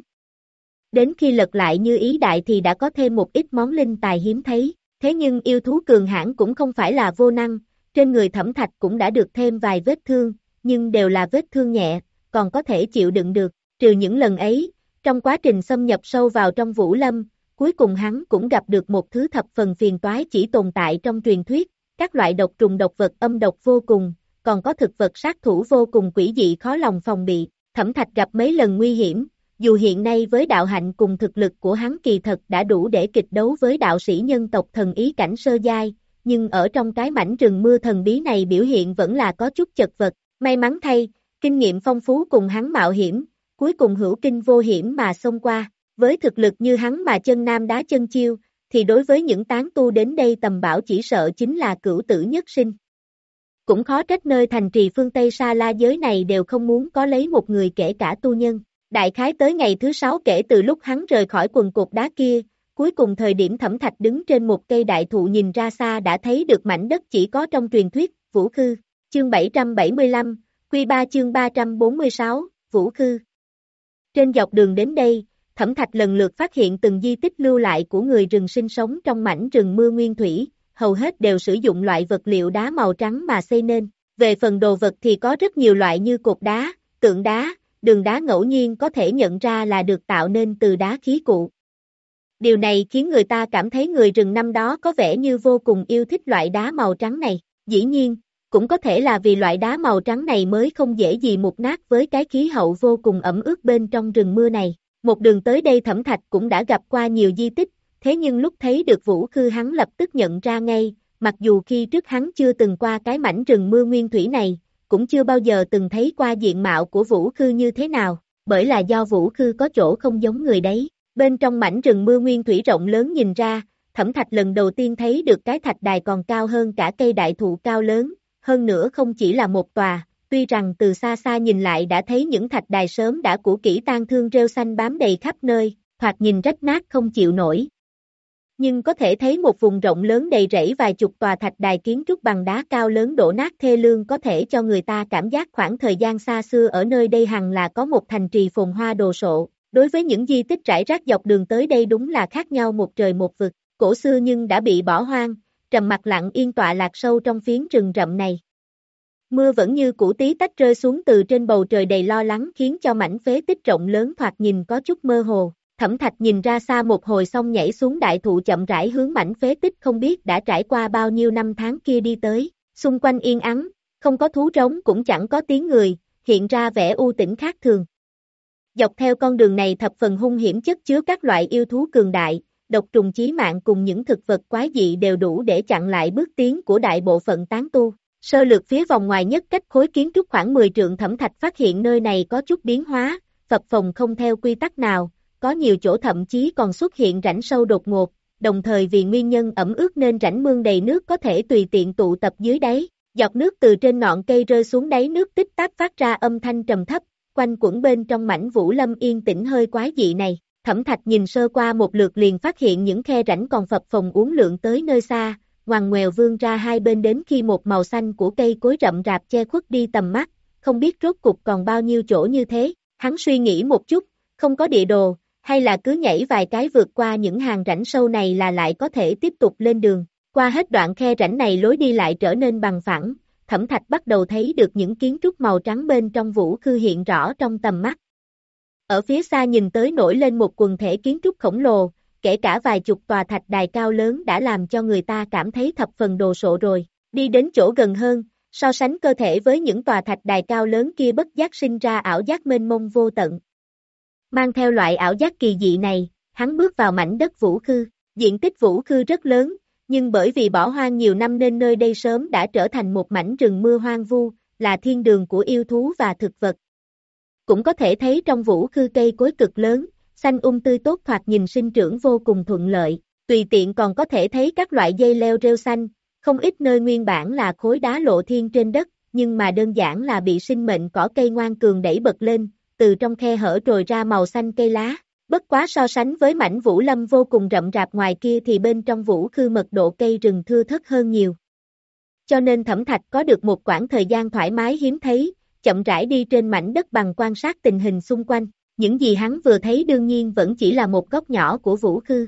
Đến khi lật lại như ý đại thì đã có thêm một ít món linh tài hiếm thấy, thế nhưng yêu thú cường hãn cũng không phải là vô năng, trên người Thẩm Thạch cũng đã được thêm vài vết thương, nhưng đều là vết thương nhẹ, còn có thể chịu đựng được, trừ những lần ấy, trong quá trình xâm nhập sâu vào trong Vũ Lâm, cuối cùng hắn cũng gặp được một thứ thập phần phiền toái chỉ tồn tại trong truyền thuyết, các loại độc trùng độc vật âm độc vô cùng, còn có thực vật sát thủ vô cùng quỷ dị khó lòng phòng bị. Thẩm Thạch gặp mấy lần nguy hiểm, dù hiện nay với đạo hạnh cùng thực lực của hắn kỳ thật đã đủ để kịch đấu với đạo sĩ nhân tộc thần ý cảnh sơ giai, nhưng ở trong cái mảnh rừng mưa thần bí này biểu hiện vẫn là có chút chật vật, may mắn thay, kinh nghiệm phong phú cùng hắn mạo hiểm, cuối cùng hữu kinh vô hiểm mà xông qua, với thực lực như hắn mà chân nam đá chân chiêu, thì đối với những tán tu đến đây tầm bảo chỉ sợ chính là cửu tử nhất sinh. Cũng khó trách nơi thành trì phương Tây Sa La giới này đều không muốn có lấy một người kể cả tu nhân. Đại khái tới ngày thứ sáu kể từ lúc hắn rời khỏi quần cột đá kia, cuối cùng thời điểm Thẩm Thạch đứng trên một cây đại thụ nhìn ra xa đã thấy được mảnh đất chỉ có trong truyền thuyết, Vũ Khư, chương bảy trăm bảy mươi lăm, Quy ba chương ba trăm bốn mươi sáu, Vũ Khư. Trên dọc đường đến đây, Thẩm Thạch lần lượt phát hiện từng di tích lưu lại của người rừng sinh sống trong mảnh rừng mưa nguyên thủy, hầu hết đều sử dụng loại vật liệu đá màu trắng mà xây nên. Về phần đồ vật thì có rất nhiều loại như cột đá, tượng đá, đường đá ngẫu nhiên có thể nhận ra là được tạo nên từ đá khí cụ. Điều này khiến người ta cảm thấy người rừng năm đó có vẻ như vô cùng yêu thích loại đá màu trắng này. Dĩ nhiên, cũng có thể là vì loại đá màu trắng này mới không dễ gì mục nát với cái khí hậu vô cùng ẩm ướt bên trong rừng mưa này. Một đường tới đây Thẩm Thạch cũng đã gặp qua nhiều di tích, thế nhưng lúc thấy được Vũ Khư hắn lập tức nhận ra ngay, mặc dù khi trước hắn chưa từng qua cái mảnh rừng mưa nguyên thủy này, cũng chưa bao giờ từng thấy qua diện mạo của Vũ Khư như thế nào, bởi là do Vũ Khư có chỗ không giống người đấy. Bên trong mảnh rừng mưa nguyên thủy rộng lớn nhìn ra, Thẩm Thạch lần đầu tiên thấy được cái thạch đài còn cao hơn cả cây đại thụ cao lớn, hơn nữa không chỉ là một tòa, tuy rằng từ xa xa nhìn lại đã thấy những thạch đài sớm đã cũ kỹ tang thương rêu xanh bám đầy khắp nơi, thoạt nhìn rách nát không chịu nổi. Nhưng có thể thấy một vùng rộng lớn đầy rẫy vài chục tòa thạch đài kiến trúc bằng đá cao lớn đổ nát thê lương có thể cho người ta cảm giác khoảng thời gian xa xưa ở nơi đây hằng là có một thành trì phồn hoa đồ sộ. Đối với những di tích rải rác dọc đường tới đây đúng là khác nhau một trời một vực, cổ xưa nhưng đã bị bỏ hoang, trầm mặc lặng yên tọa lạc sâu trong phiến rừng rậm này. Mưa vẫn như cũ tí tách rơi xuống từ trên bầu trời đầy lo lắng khiến cho mảnh phế tích rộng lớn thoạt nhìn có chút mơ hồ. Thẩm Thạch nhìn ra xa một hồi xong nhảy xuống đại thụ chậm rãi hướng mảnh phế tích không biết đã trải qua bao nhiêu năm tháng kia đi tới. Xung quanh yên ắng, không có thú trống cũng chẳng có tiếng người, hiện ra vẻ u tĩnh khác thường. Dọc theo con đường này thập phần hung hiểm chất chứa các loại yêu thú cường đại, độc trùng chí mạng cùng những thực vật quái dị đều đủ để chặn lại bước tiến của đại bộ phận tán tu. Sơ lược phía vòng ngoài nhất cách khối kiến trúc khoảng mười trượng, Thẩm Thạch phát hiện nơi này có chút biến hóa, phập phồng không theo quy tắc nào, có nhiều chỗ thậm chí còn xuất hiện rãnh sâu đột ngột, đồng thời vì nguyên nhân ẩm ướt nên rãnh mương đầy nước có thể tùy tiện tụ tập dưới đáy. Giọt nước từ trên ngọn cây rơi xuống đáy nước tích tắc phát ra âm thanh trầm thấp, quanh quẩn bên trong mảnh vũ lâm yên tĩnh hơi quái dị này. Thẩm Thạch nhìn sơ qua một lượt liền phát hiện những khe rãnh còn phập phồng uốn lượn tới nơi xa, ngoằn ngoèo vươn ra hai bên đến khi một màu xanh của cây cối rậm rạp che khuất đi tầm mắt, không biết rốt cục còn bao nhiêu chỗ như thế. Hắn suy nghĩ một chút, không có địa đồ, hay là cứ nhảy vài cái vượt qua những hàng rãnh sâu này là lại có thể tiếp tục lên đường. Qua hết đoạn khe rãnh này lối đi lại trở nên bằng phẳng, Thẩm Thạch bắt đầu thấy được những kiến trúc màu trắng bên trong vũ khư hiện rõ trong tầm mắt. Ở phía xa nhìn tới nổi lên một quần thể kiến trúc khổng lồ, kể cả vài chục tòa thạch đài cao lớn đã làm cho người ta cảm thấy thập phần đồ sộ rồi. Đi đến chỗ gần hơn, so sánh cơ thể với những tòa thạch đài cao lớn kia bất giác sinh ra ảo giác mênh mông vô tận. Mang theo loại ảo giác kỳ dị này, hắn bước vào mảnh đất vũ khư. Diện tích vũ khư rất lớn, nhưng bởi vì bỏ hoang nhiều năm nên nơi đây sớm đã trở thành một mảnh rừng mưa hoang vu, là thiên đường của yêu thú và thực vật. Cũng có thể thấy trong vũ khư cây cối cực lớn, xanh um tươi tốt, thoạt nhìn sinh trưởng vô cùng thuận lợi, tùy tiện còn có thể thấy các loại dây leo rêu xanh, không ít nơi nguyên bản là khối đá lộ thiên trên đất, nhưng mà đơn giản là bị sinh mệnh cỏ cây ngoan cường đẩy bật lên, từ trong khe hở trồi ra màu xanh cây lá. Bất quá so sánh với mảnh vũ lâm vô cùng rậm rạp ngoài kia thì bên trong vũ khư mật độ cây rừng thưa thớt hơn nhiều. Cho nên Thẩm Thạch có được một quãng thời gian thoải mái hiếm thấy, chậm rãi đi trên mảnh đất bằng quan sát tình hình xung quanh. Những gì hắn vừa thấy đương nhiên vẫn chỉ là một góc nhỏ của vũ khư.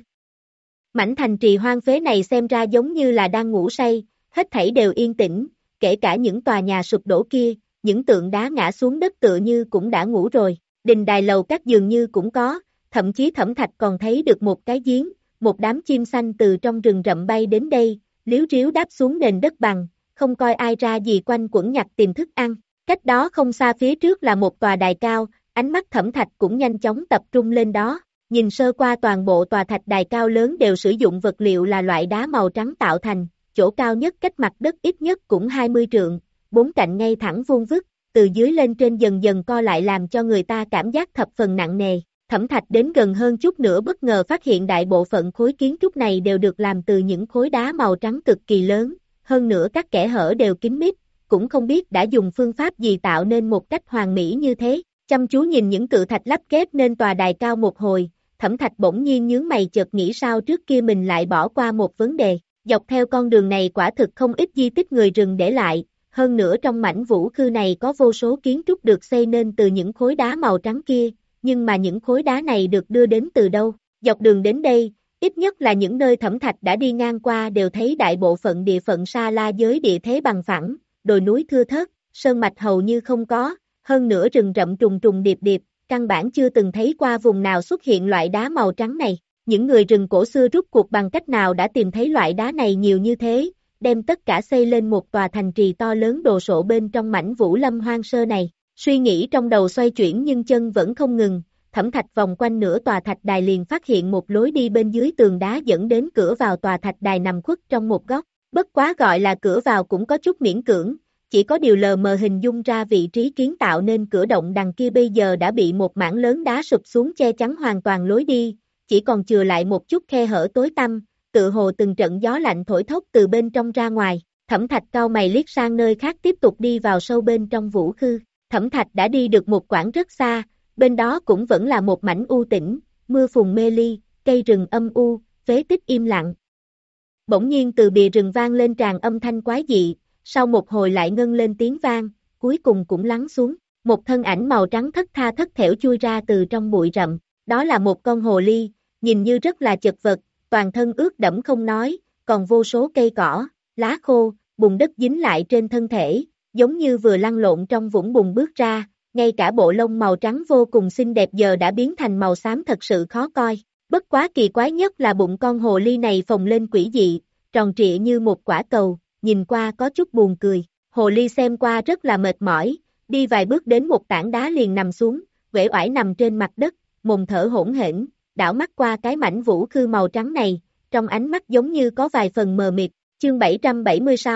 Mảnh thành trì hoang phế này xem ra giống như là đang ngủ say, hết thảy đều yên tĩnh, kể cả những tòa nhà sụp đổ kia, những tượng đá ngã xuống đất tựa như cũng đã ngủ rồi, đình đài lầu các dường như cũng có, thậm chí Thẩm Thạch còn thấy được một cái giếng, một đám chim xanh từ trong rừng rậm bay đến đây, liếu riếu đáp xuống nền đất bằng, không coi ai ra gì quanh quẩn nhặt tìm thức ăn. Cách đó không xa phía trước là một tòa đài cao, ánh mắt Thẩm Thạch cũng nhanh chóng tập trung lên đó, nhìn sơ qua toàn bộ tòa thạch đài cao lớn đều sử dụng vật liệu là loại đá màu trắng tạo thành, chỗ cao nhất cách mặt đất ít nhất cũng hai mươi trượng, bốn cạnh ngay thẳng vuông vức, từ dưới lên trên dần dần co lại làm cho người ta cảm giác thập phần nặng nề. Thẩm Thạch đến gần hơn chút nữa bất ngờ phát hiện đại bộ phận khối kiến trúc này đều được làm từ những khối đá màu trắng cực kỳ lớn, hơn nữa các kẽ hở đều kín mít, cũng không biết đã dùng phương pháp gì tạo nên một cách hoàn mỹ như thế. Chăm chú nhìn những cự thạch lắp ghép nên tòa đài cao một hồi, Thẩm Thạch bỗng nhiên nhướng mày chợt nghĩ sao trước kia mình lại bỏ qua một vấn đề. Dọc theo con đường này quả thực không ít di tích người rừng để lại, hơn nữa trong mảnh vũ khư này có vô số kiến trúc được xây nên từ những khối đá màu trắng kia, nhưng mà những khối đá này được đưa đến từ đâu? Dọc đường đến đây, ít nhất là những nơi Thẩm Thạch đã đi ngang qua đều thấy đại bộ phận địa phận Sa La giới địa thế bằng phẳng, đồi núi thưa thớt, sơn mạch hầu như không có, hơn nữa rừng rậm trùng trùng điệp điệp, căn bản chưa từng thấy qua vùng nào xuất hiện loại đá màu trắng này. Những người rừng cổ xưa rút cuộc bằng cách nào đã tìm thấy loại đá này nhiều như thế, đem tất cả xây lên một tòa thành trì to lớn đồ sộ bên trong mảnh vũ lâm hoang sơ này. Suy nghĩ trong đầu xoay chuyển nhưng chân vẫn không ngừng, Thẩm Thạch vòng quanh nửa tòa thạch đài liền phát hiện một lối đi bên dưới tường đá dẫn đến cửa vào tòa thạch đài nằm khuất trong một góc. Bất quá gọi là cửa vào cũng có chút miễn cưỡng, chỉ có điều lờ mờ hình dung ra vị trí kiến tạo nên cửa động đằng kia bây giờ đã bị một mảng lớn đá sụp xuống che chắn hoàn toàn lối đi, chỉ còn chừa lại một chút khe hở tối tăm, tự hồ từng trận gió lạnh thổi thốc từ bên trong ra ngoài. Thẩm Thạch cau mày liếc sang nơi khác tiếp tục đi vào sâu bên trong vũ khư. Thẩm Thạch đã đi được một quãng rất xa, bên đó cũng vẫn là một mảnh u tĩnh, mưa phùn mê ly, cây rừng âm u, phế tích im lặng. Bỗng nhiên từ bìa rừng vang lên tràn âm thanh quái dị, sau một hồi lại ngân lên tiếng vang, cuối cùng cũng lắng xuống, một thân ảnh màu trắng thất tha thất thểu chui ra từ trong bụi rậm, đó là một con hồ ly, nhìn như rất là chật vật, toàn thân ướt đẫm không nói, còn vô số cây cỏ, lá khô, bùn đất dính lại trên thân thể, giống như vừa lăn lộn trong vũng bùn bước ra, ngay cả bộ lông màu trắng vô cùng xinh đẹp giờ đã biến thành màu xám thật sự khó coi. Bất quá kỳ quái nhất là bụng con hồ ly này phồng lên quỷ dị, tròn trịa như một quả cầu, nhìn qua có chút buồn cười. Hồ ly xem qua rất là mệt mỏi, đi vài bước đến một tảng đá liền nằm xuống, uể oải nằm trên mặt đất, mồm thở hỗn hển, đảo mắt qua cái mảnh vũ khư màu trắng này, trong ánh mắt giống như có vài phần mờ mịt. Chương bảy trăm bảy mươi sáu,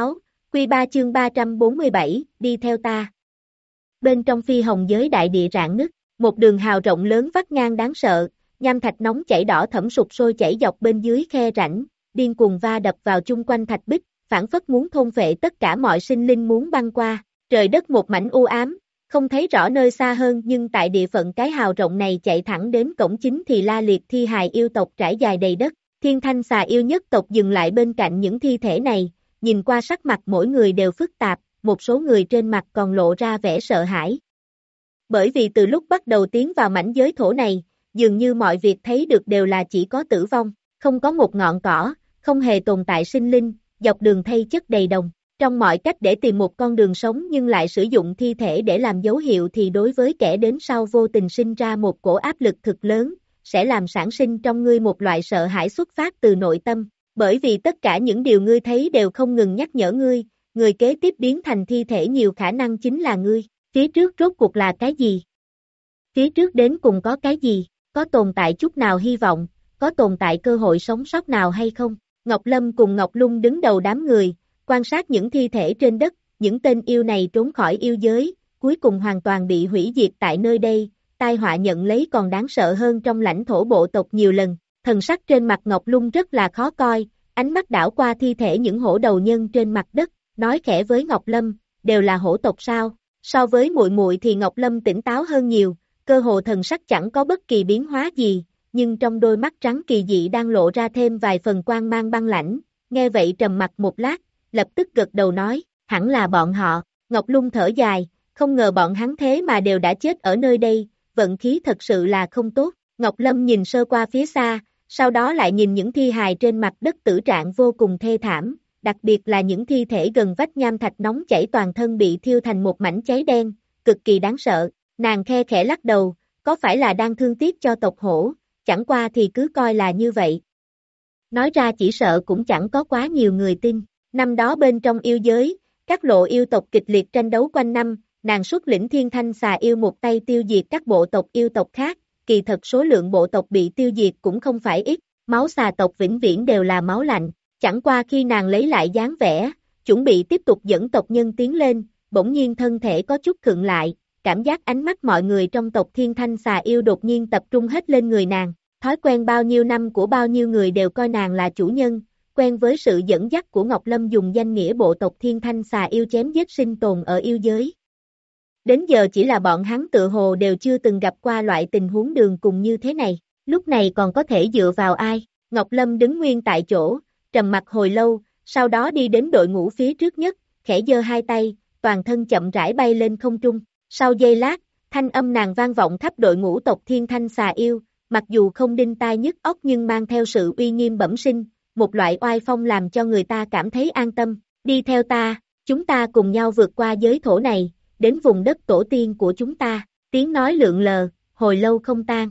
Quy ba chương ba trăm bốn mươi bảy, đi theo ta. Bên trong phi hồng giới đại địa rạn nứt, một đường hào rộng lớn vắt ngang đáng sợ, nham thạch nóng chảy đỏ thẫm sụp sôi chảy dọc bên dưới khe rãnh, điên cuồng va đập vào chung quanh thạch bích, phảng phất muốn thôn phệ tất cả mọi sinh linh muốn băng qua. Trời đất một mảnh u ám, không thấy rõ nơi xa hơn, nhưng tại địa phận cái hào rộng này chạy thẳng đến cổng chính thì la liệt thi hài yêu tộc trải dài đầy đất. Thiên Thanh xà yêu nhất tộc dừng lại bên cạnh những thi thể này, nhìn qua sắc mặt mỗi người đều phức tạp, một số người trên mặt còn lộ ra vẻ sợ hãi. Bởi vì từ lúc bắt đầu tiến vào mảnh giới thổ này, dường như mọi việc thấy được đều là chỉ có tử vong, không có một ngọn cỏ, không hề tồn tại sinh linh, dọc đường thây chất đầy đồng. Trong mọi cách để tìm một con đường sống nhưng lại sử dụng thi thể để làm dấu hiệu thì đối với kẻ đến sau vô tình sinh ra một cổ áp lực thực lớn, sẽ làm sản sinh trong ngươi một loại sợ hãi xuất phát từ nội tâm, bởi vì tất cả những điều ngươi thấy đều không ngừng nhắc nhở ngươi, người kế tiếp biến thành thi thể nhiều khả năng chính là ngươi, phía trước rốt cuộc là cái gì? Phía trước đến cùng có cái gì? Có tồn tại chút nào hy vọng, có tồn tại cơ hội sống sót nào hay không? Ngọc Lâm cùng Ngọc Lung đứng đầu đám người, quan sát những thi thể trên đất, những tên yêu này trốn khỏi yêu giới, cuối cùng hoàn toàn bị hủy diệt tại nơi đây, tai họa nhận lấy còn đáng sợ hơn trong lãnh thổ bộ tộc nhiều lần. Thần sắc trên mặt Ngọc Lung rất là khó coi, ánh mắt đảo qua thi thể những hổ đầu nhân trên mặt đất, nói khẽ với Ngọc Lâm, đều là hổ tộc sao? So với muội muội thì Ngọc Lâm tỉnh táo hơn nhiều, cơ hồ thần sắc chẳng có bất kỳ biến hóa gì, nhưng trong đôi mắt trắng kỳ dị đang lộ ra thêm vài phần quang mang băng lãnh. Nghe vậy trầm mặt một lát, lập tức gật đầu nói, hẳn là bọn họ. Ngọc Lung thở dài, không ngờ bọn hắn thế mà đều đã chết ở nơi đây, vận khí thật sự là không tốt. Ngọc Lâm nhìn sơ qua phía xa, sau đó lại nhìn những thi hài trên mặt đất tử trạng vô cùng thê thảm, đặc biệt là những thi thể gần vách nham thạch nóng chảy toàn thân bị thiêu thành một mảnh cháy đen, cực kỳ đáng sợ. Nàng khe khẽ lắc đầu, có phải là đang thương tiếc cho tộc hổ, chẳng qua thì cứ coi là như vậy. Nói ra chỉ sợ cũng chẳng có quá nhiều người tin. Năm đó bên trong yêu giới, các lộ yêu tộc kịch liệt tranh đấu quanh năm, nàng xuất lĩnh Thiên Thanh xà yêu một tay tiêu diệt các bộ tộc yêu tộc khác, kỳ thật số lượng bộ tộc bị tiêu diệt cũng không phải ít, máu xà tộc vĩnh viễn đều là máu lạnh, chẳng qua khi nàng lấy lại dáng vẻ, chuẩn bị tiếp tục dẫn tộc nhân tiến lên, bỗng nhiên thân thể có chút khựng lại, cảm giác ánh mắt mọi người trong tộc Thiên Thanh xà yêu đột nhiên tập trung hết lên người nàng, thói quen bao nhiêu năm của bao nhiêu người đều coi nàng là chủ nhân, quen với sự dẫn dắt của Ngọc Lâm dùng danh nghĩa bộ tộc Thiên Thanh xà yêu chém giết sinh tồn ở yêu giới. Đến giờ chỉ là bọn hắn tự hồ đều chưa từng gặp qua loại tình huống đường cùng như thế này, lúc này còn có thể dựa vào ai? Ngọc Lâm đứng nguyên tại chỗ, trầm mặc hồi lâu, sau đó đi đến đội ngũ phía trước nhất, khẽ giơ hai tay, toàn thân chậm rãi bay lên không trung. Sau giây lát, thanh âm nàng vang vọng khắp đội ngũ tộc Thiên Thanh xà yêu, mặc dù không đinh tai nhức óc nhưng mang theo sự uy nghiêm bẩm sinh, một loại oai phong làm cho người ta cảm thấy an tâm. Đi theo ta, chúng ta cùng nhau vượt qua giới thổ này, đến vùng đất tổ tiên của chúng ta. Tiếng nói lượn lờ, hồi lâu không tan.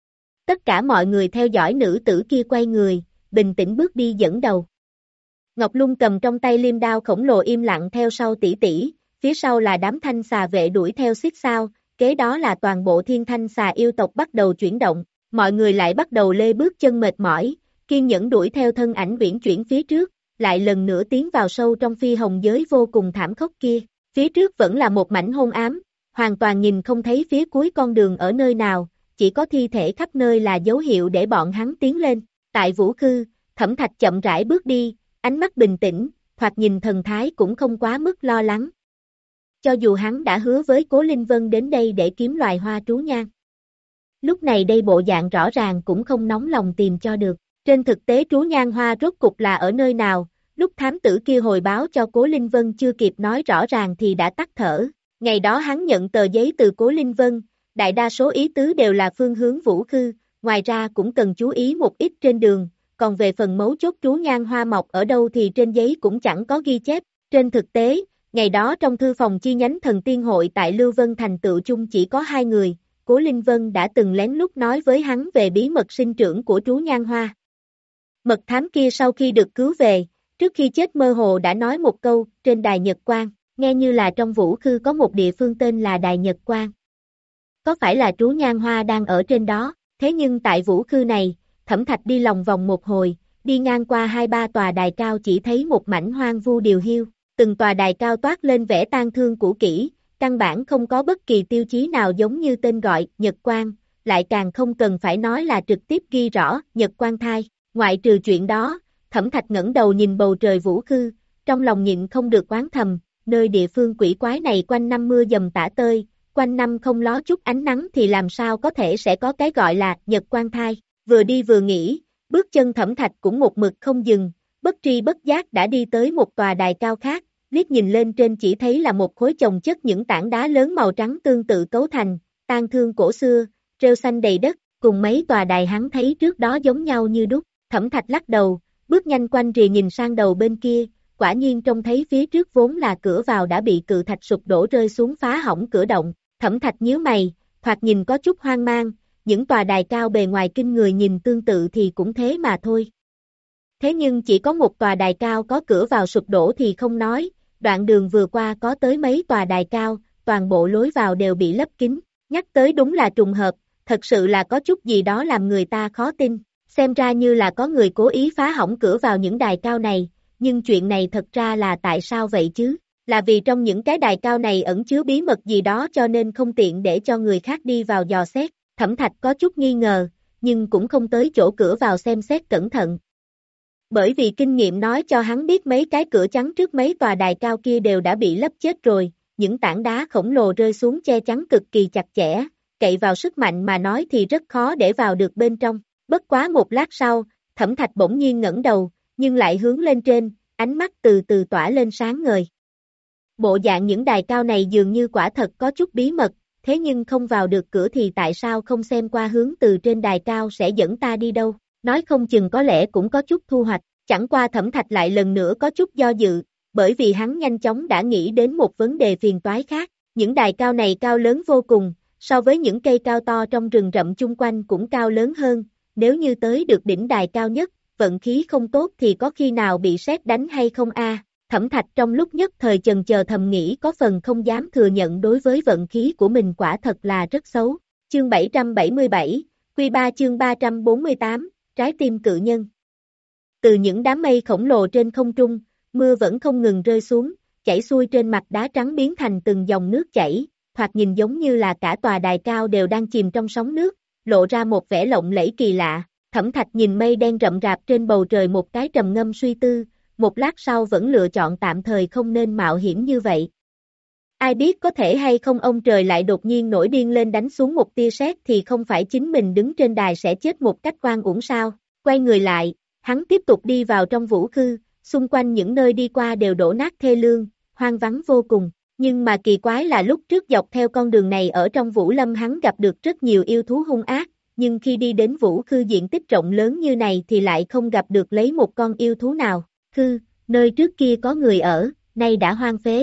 Tất cả mọi người theo dõi nữ tử kia quay người, bình tĩnh bước đi dẫn đầu. Ngọc Lung cầm trong tay liêm đao khổng lồ im lặng theo sau tỷ tỷ, phía sau là đám thanh xà vệ đuổi theo xích sao, kế đó là toàn bộ Thiên Thanh xà yêu tộc bắt đầu chuyển động, mọi người lại bắt đầu lê bước chân mệt mỏi, kiên nhẫn đuổi theo thân ảnh uyển chuyển phía trước, lại lần nữa tiến vào sâu trong phi hồng giới vô cùng thảm khốc kia. Phía trước vẫn là một mảnh hôn ám, hoàn toàn nhìn không thấy phía cuối con đường ở nơi nào, chỉ có thi thể khắp nơi là dấu hiệu để bọn hắn tiến lên. Tại Vũ Khư, Thẩm Thạch chậm rãi bước đi, ánh mắt bình tĩnh, thoạt nhìn thần thái cũng không quá mức lo lắng. Cho dù hắn đã hứa với Cố Linh Vân đến đây để kiếm loài hoa trú nhang. Lúc này đây bộ dạng rõ ràng cũng không nóng lòng tìm cho được. Trên thực tế trú nhang hoa rốt cục là ở nơi nào, lúc thám tử kia hồi báo cho Cố Linh Vân chưa kịp nói rõ ràng thì đã tắt thở. Ngày đó hắn nhận tờ giấy từ Cố Linh Vân, đại đa số ý tứ đều là phương hướng Vũ Khư, ngoài ra cũng cần chú ý một ít trên đường, còn về phần mấu chốt trú nhang hoa mọc ở đâu thì trên giấy cũng chẳng có ghi chép. Trên thực tế, ngày đó trong thư phòng chi nhánh Thần Tiên Hội tại Lưu Vân Thành tựu chung chỉ có hai người, Cố Linh Vân đã từng lén lút nói với hắn về bí mật sinh trưởng của trú nhang hoa. Mật thám kia sau khi được cứu về, trước khi chết mơ hồ đã nói một câu, trên đài Nhật Quang, nghe như là trong Vũ Khư có một địa phương tên là đài Nhật Quang. Có phải là trú nhang hoa đang ở trên đó, thế nhưng tại Vũ Khư này, Thẩm Thạch đi lòng vòng một hồi, đi ngang qua hai ba tòa đài cao chỉ thấy một mảnh hoang vu điều hiu, từng tòa đài cao toát lên vẻ tang thương cũ kỹ, căn bản không có bất kỳ tiêu chí nào giống như tên gọi, Nhật Quang, lại càng không cần phải nói là trực tiếp ghi rõ, Nhật Quang Thai. Ngoại trừ chuyện đó, Thẩm Thạch ngẩng đầu nhìn bầu trời vũ khư, trong lòng nhịn không được oán thầm, nơi địa phương quỷ quái này quanh năm mưa dầm tả tơi, quanh năm không ló chút ánh nắng thì làm sao có thể sẽ có cái gọi là Nhật Quang Thai. Vừa đi vừa nghĩ, bước chân Thẩm Thạch cũng một mực không dừng, bất tri bất giác đã đi tới một tòa đài cao khác, liếc nhìn lên trên chỉ thấy là một khối chồng chất những tảng đá lớn màu trắng tương tự cấu thành, tang thương cổ xưa, rêu xanh đầy đất, cùng mấy tòa đài hắn thấy trước đó giống nhau như đúc. Thẩm Thạch lắc đầu, bước nhanh quanh rìa nhìn sang đầu bên kia, quả nhiên trông thấy phía trước vốn là cửa vào đã bị cự thạch sụp đổ rơi xuống phá hỏng cửa động. Thẩm Thạch nhíu mày, thoạt nhìn có chút hoang mang, những tòa đài cao bề ngoài kinh người nhìn tương tự thì cũng thế mà thôi. Thế nhưng chỉ có một tòa đài cao có cửa vào sụp đổ thì không nói, đoạn đường vừa qua có tới mấy tòa đài cao, toàn bộ lối vào đều bị lấp kín, nhắc tới đúng là trùng hợp, thật sự là có chút gì đó làm người ta khó tin, xem ra như là có người cố ý phá hỏng cửa vào những đài cao này, nhưng chuyện này thật ra là tại sao vậy chứ? Là vì trong những cái đài cao này ẩn chứa bí mật gì đó cho nên không tiện để cho người khác đi vào dò xét. Thẩm Thạch có chút nghi ngờ, nhưng cũng không tới chỗ cửa vào xem xét cẩn thận. Bởi vì kinh nghiệm nói cho hắn biết mấy cái cửa chắn trước mấy tòa đài cao kia đều đã bị lấp chết rồi, những tảng đá khổng lồ rơi xuống che chắn cực kỳ chặt chẽ, cậy vào sức mạnh mà nói thì rất khó để vào được bên trong. Bất quá một lát sau, Thẩm Thạch bỗng nhiên ngẩng đầu, nhưng lại hướng lên trên, ánh mắt từ từ tỏa lên sáng ngời. Bộ dạng những đài cao này dường như quả thật có chút bí mật, thế nhưng không vào được cửa thì tại sao không xem qua hướng từ trên đài cao sẽ dẫn ta đi đâu, nói không chừng có lẽ cũng có chút thu hoạch, chẳng qua Thẩm Thạch lại lần nữa có chút do dự, bởi vì hắn nhanh chóng đã nghĩ đến một vấn đề phiền toái khác, những đài cao này cao lớn vô cùng, so với những cây cao to trong rừng rậm chung quanh cũng cao lớn hơn, nếu như tới được đỉnh đài cao nhất, vận khí không tốt thì có khi nào bị sét đánh hay không a? Thẩm Thạch trong lúc nhất thời chần chờ thầm nghĩ có phần không dám thừa nhận đối với vận khí của mình quả thật là rất xấu. Chương bảy trăm bảy mươi bảy, Quy ba chương ba trăm bốn mươi tám, Trái tim cự nhân. Từ những đám mây khổng lồ trên không trung, mưa vẫn không ngừng rơi xuống, chảy xuôi trên mặt đá trắng biến thành từng dòng nước chảy, thoạt nhìn giống như là cả tòa đài cao đều đang chìm trong sóng nước, lộ ra một vẻ lộng lẫy kỳ lạ. Thẩm Thạch nhìn mây đen rậm rạp trên bầu trời một cái trầm ngâm suy tư, một lát sau vẫn lựa chọn tạm thời không nên mạo hiểm như vậy. Ai biết có thể hay không ông trời lại đột nhiên nổi điên lên đánh xuống một tia sét thì không phải chính mình đứng trên đài sẽ chết một cách oan uổng sao? Quay người lại, hắn tiếp tục đi vào trong vũ khư, xung quanh những nơi đi qua đều đổ nát thê lương, hoang vắng vô cùng. Nhưng mà kỳ quái là lúc trước dọc theo con đường này ở trong Vũ Lâm hắn gặp được rất nhiều yêu thú hung ác, nhưng khi đi đến vũ khư diện tích rộng lớn như này thì lại không gặp được lấy một con yêu thú nào. Khư, nơi trước kia có người ở, nay đã hoang phế.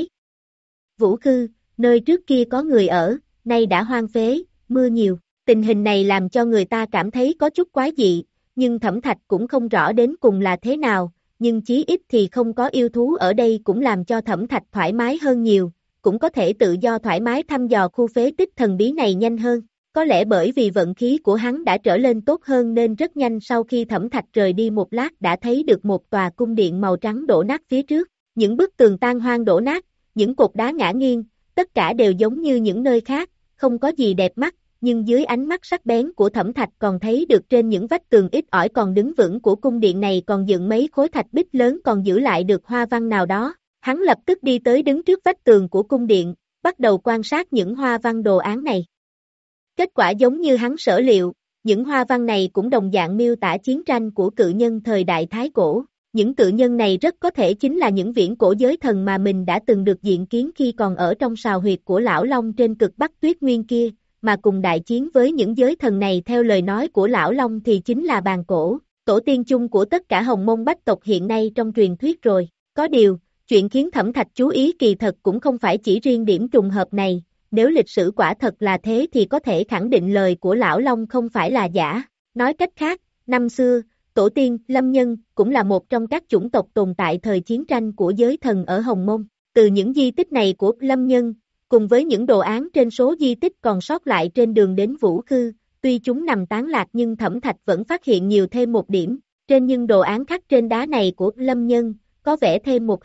Vũ khư, nơi trước kia có người ở, nay đã hoang phế, mưa nhiều. Tình hình này làm cho người ta cảm thấy có chút quái dị, nhưng Thẩm Thạch cũng không rõ đến cùng là thế nào, nhưng chí ít thì không có yêu thú ở đây cũng làm cho Thẩm Thạch thoải mái hơn nhiều, cũng có thể tự do thoải mái thăm dò khu phế tích thần bí này nhanh hơn. Có lẽ bởi vì vận khí của hắn đã trở lên tốt hơn nên rất nhanh sau khi Thẩm Thạch rời đi một lát đã thấy được một tòa cung điện màu trắng đổ nát phía trước, những bức tường tan hoang đổ nát, những cột đá ngã nghiêng, tất cả đều giống như những nơi khác, không có gì đẹp mắt, nhưng dưới ánh mắt sắc bén của Thẩm Thạch còn thấy được trên những vách tường ít ỏi còn đứng vững của cung điện này còn dựng mấy khối thạch bích lớn còn giữ lại được hoa văn nào đó. Hắn lập tức đi tới đứng trước vách tường của cung điện, bắt đầu quan sát những hoa văn đồ án này. Kết quả giống như hắn sở liệu, những hoa văn này cũng đồng dạng miêu tả chiến tranh của cự nhân thời đại Thái Cổ. Những cự nhân này rất có thể chính là những viễn cổ giới thần mà mình đã từng được diện kiến khi còn ở trong sào huyệt của Lão Long trên cực Bắc Tuyết Nguyên kia, mà cùng đại chiến với những giới thần này theo lời nói của Lão Long thì chính là bàn cổ, tổ tiên chung của tất cả Hồng Mông Bách tộc hiện nay trong truyền thuyết rồi. Có điều, chuyện khiến Thẩm Thạch chú ý kỳ thật cũng không phải chỉ riêng điểm trùng hợp này, nếu lịch sử quả thật là thế thì có thể khẳng định lời của Lão Long không phải là giả. Nói cách khác, năm xưa, tổ tiên, Lâm Nhân, cũng là một trong các chủng tộc tồn tại thời chiến tranh của giới thần ở Hồng Mông. Từ những di tích này của Lâm Nhân, cùng với những đồ án trên số di tích còn sót lại trên đường đến Vũ Khư, tuy chúng nằm tán lạc nhưng Thẩm Thạch vẫn phát hiện nhiều thêm một điểm, trên những đồ án khắc trên đá này của Lâm Nhân, có vẽ thêm một hình.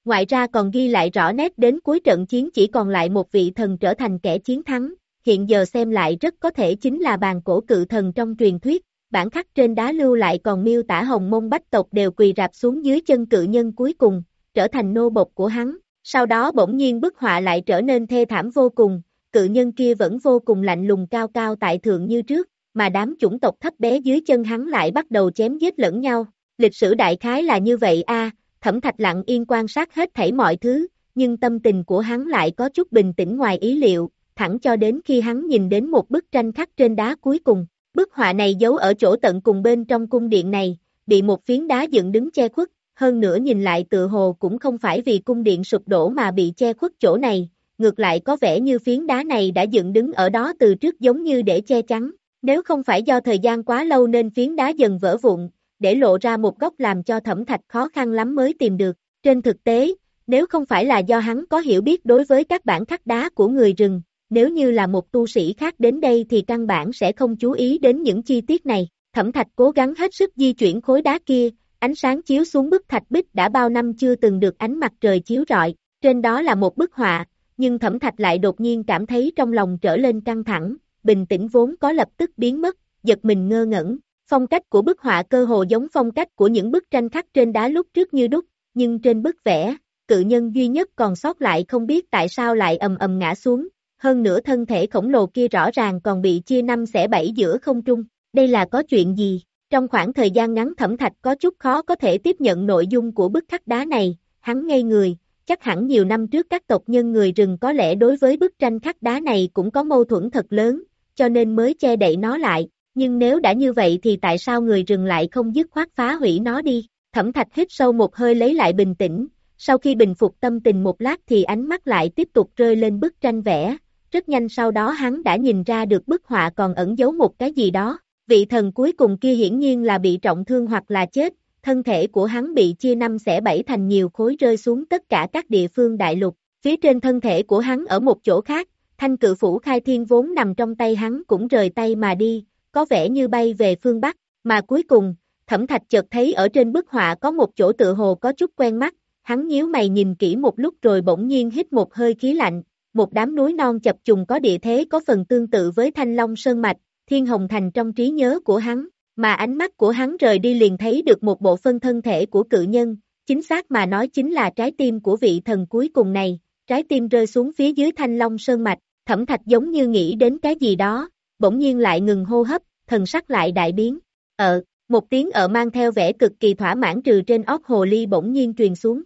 Ngoài ra còn ghi lại rõ nét đến cuối trận chiến chỉ còn lại một vị thần trở thành kẻ chiến thắng, hiện giờ xem lại rất có thể chính là bàn cổ cự thần trong truyền thuyết. Bản khắc trên đá lưu lại còn miêu tả Hồng Mông Bách tộc đều quỳ rạp xuống dưới chân cự nhân cuối cùng, trở thành nô bộc của hắn. Sau đó bỗng nhiên bức họa lại trở nên thê thảm vô cùng, cự nhân kia vẫn vô cùng lạnh lùng cao cao tại thượng như trước, mà đám chủng tộc thấp bé dưới chân hắn lại bắt đầu chém giết lẫn nhau. Lịch sử đại khái là như vậy a. Thẩm Thạch lặng yên quan sát hết thảy mọi thứ, nhưng tâm tình của hắn lại có chút bình tĩnh ngoài ý liệu, thẳng cho đến khi hắn nhìn đến một bức tranh khắc trên đá cuối cùng. Bức họa này giấu ở chỗ tận cùng bên trong cung điện này, bị một phiến đá dựng đứng che khuất, hơn nữa nhìn lại tự hồ cũng không phải vì cung điện sụp đổ mà bị che khuất chỗ này, ngược lại có vẻ như phiến đá này đã dựng đứng ở đó từ trước giống như để che chắn. Nếu không phải do thời gian quá lâu nên phiến đá dần vỡ vụn, để lộ ra một góc làm cho Thẩm Thạch khó khăn lắm mới tìm được. Trên thực tế, nếu không phải là do hắn có hiểu biết đối với các bản khắc đá của người rừng, nếu như là một tu sĩ khác đến đây thì căn bản sẽ không chú ý đến những chi tiết này. Thẩm Thạch cố gắng hết sức di chuyển khối đá kia, ánh sáng chiếu xuống bức thạch bích đã bao năm chưa từng được ánh mặt trời chiếu rọi, trên đó là một bức họa, nhưng Thẩm Thạch lại đột nhiên cảm thấy trong lòng trở lên căng thẳng, bình tĩnh vốn có lập tức biến mất, giật mình ngơ ngẩn. Phong cách của bức họa cơ hồ giống phong cách của những bức tranh khắc trên đá lúc trước như đúc, nhưng trên bức vẽ, cự nhân duy nhất còn sót lại không biết tại sao lại ầm ầm ngã xuống, hơn nữa thân thể khổng lồ kia rõ ràng còn bị chia năm xẻ bảy giữa không trung. Đây là có chuyện gì? Trong khoảng thời gian ngắn Thẩm Thạch có chút khó có thể tiếp nhận nội dung của bức khắc đá này, hắn ngây người, chắc hẳn nhiều năm trước các tộc nhân người rừng có lẽ đối với bức tranh khắc đá này cũng có mâu thuẫn thật lớn, cho nên mới che đậy nó lại, nhưng nếu đã như vậy thì tại sao người rừng lại không dứt khoát phá hủy nó đi? Thẩm Thạch hít sâu một hơi lấy lại bình tĩnh, sau khi bình phục tâm tình một lát thì ánh mắt lại tiếp tục rơi lên bức tranh vẽ, rất nhanh sau đó hắn đã nhìn ra được bức họa còn ẩn giấu một cái gì đó. Vị thần cuối cùng kia hiển nhiên là bị trọng thương hoặc là chết, thân thể của hắn bị chia năm xẻ bảy thành nhiều khối rơi xuống tất cả các địa phương đại lục. Phía trên thân thể của hắn ở một chỗ khác, thanh cự phủ khai thiên vốn nằm trong tay hắn cũng rời tay mà đi, có vẻ như bay về phương Bắc, mà cuối cùng, Thẩm Thạch chợt thấy ở trên bức họa có một chỗ tựa hồ có chút quen mắt, hắn nhíu mày nhìn kỹ một lúc rồi bỗng nhiên hít một hơi khí lạnh, một đám núi non chập trùng có địa thế có phần tương tự với Thanh Long Sơn Mạch, Thiên Hồng Thành trong trí nhớ của hắn, mà ánh mắt của hắn rời đi liền thấy được một bộ phân thân thể của cự nhân, chính xác mà nói chính là trái tim của vị thần cuối cùng này, trái tim rơi xuống phía dưới Thanh Long Sơn Mạch. Thẩm Thạch giống như nghĩ đến cái gì đó, bỗng nhiên lại ngừng hô hấp, thần sắc lại đại biến. Ờ, một tiếng ở mang theo vẻ cực kỳ thỏa mãn trừ trên óc hồ ly bỗng nhiên truyền xuống.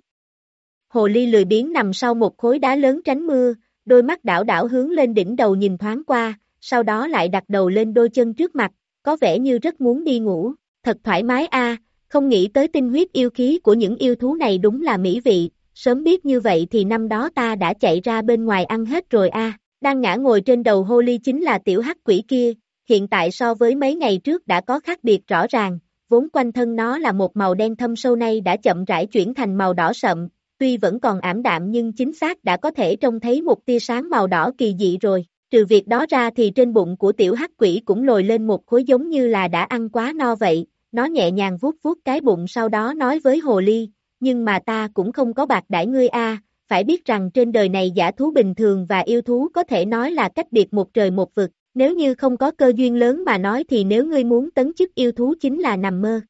Hồ ly lười biếng nằm sau một khối đá lớn tránh mưa, đôi mắt đảo đảo hướng lên đỉnh đầu nhìn thoáng qua, sau đó lại đặt đầu lên đôi chân trước mặt, có vẻ như rất muốn đi ngủ. Thật thoải mái a, không nghĩ tới tinh huyết yêu khí của những yêu thú này đúng là mỹ vị, sớm biết như vậy thì năm đó ta đã chạy ra bên ngoài ăn hết rồi a. Đang ngã ngồi trên đầu hồ ly chính là tiểu hắc quỷ kia, hiện tại so với mấy ngày trước đã có khác biệt rõ ràng, vốn quanh thân nó là một màu đen thâm sâu nay đã chậm rãi chuyển thành màu đỏ sậm, tuy vẫn còn ảm đạm nhưng chính xác đã có thể trông thấy một tia sáng màu đỏ kỳ dị rồi. Trừ việc đó ra thì trên bụng của tiểu hắc quỷ cũng lồi lên một khối giống như là đã ăn quá no vậy, nó nhẹ nhàng vuốt vuốt cái bụng sau đó nói với hồ ly, nhưng mà ta cũng không có bạc đãi ngươi a, phải biết rằng trên đời này dã thú bình thường và yêu thú có thể nói là cách biệt một trời một vực, nếu như không có cơ duyên lớn mà nói thì nếu ngươi muốn tấn chức yêu thú chính là nằm mơ.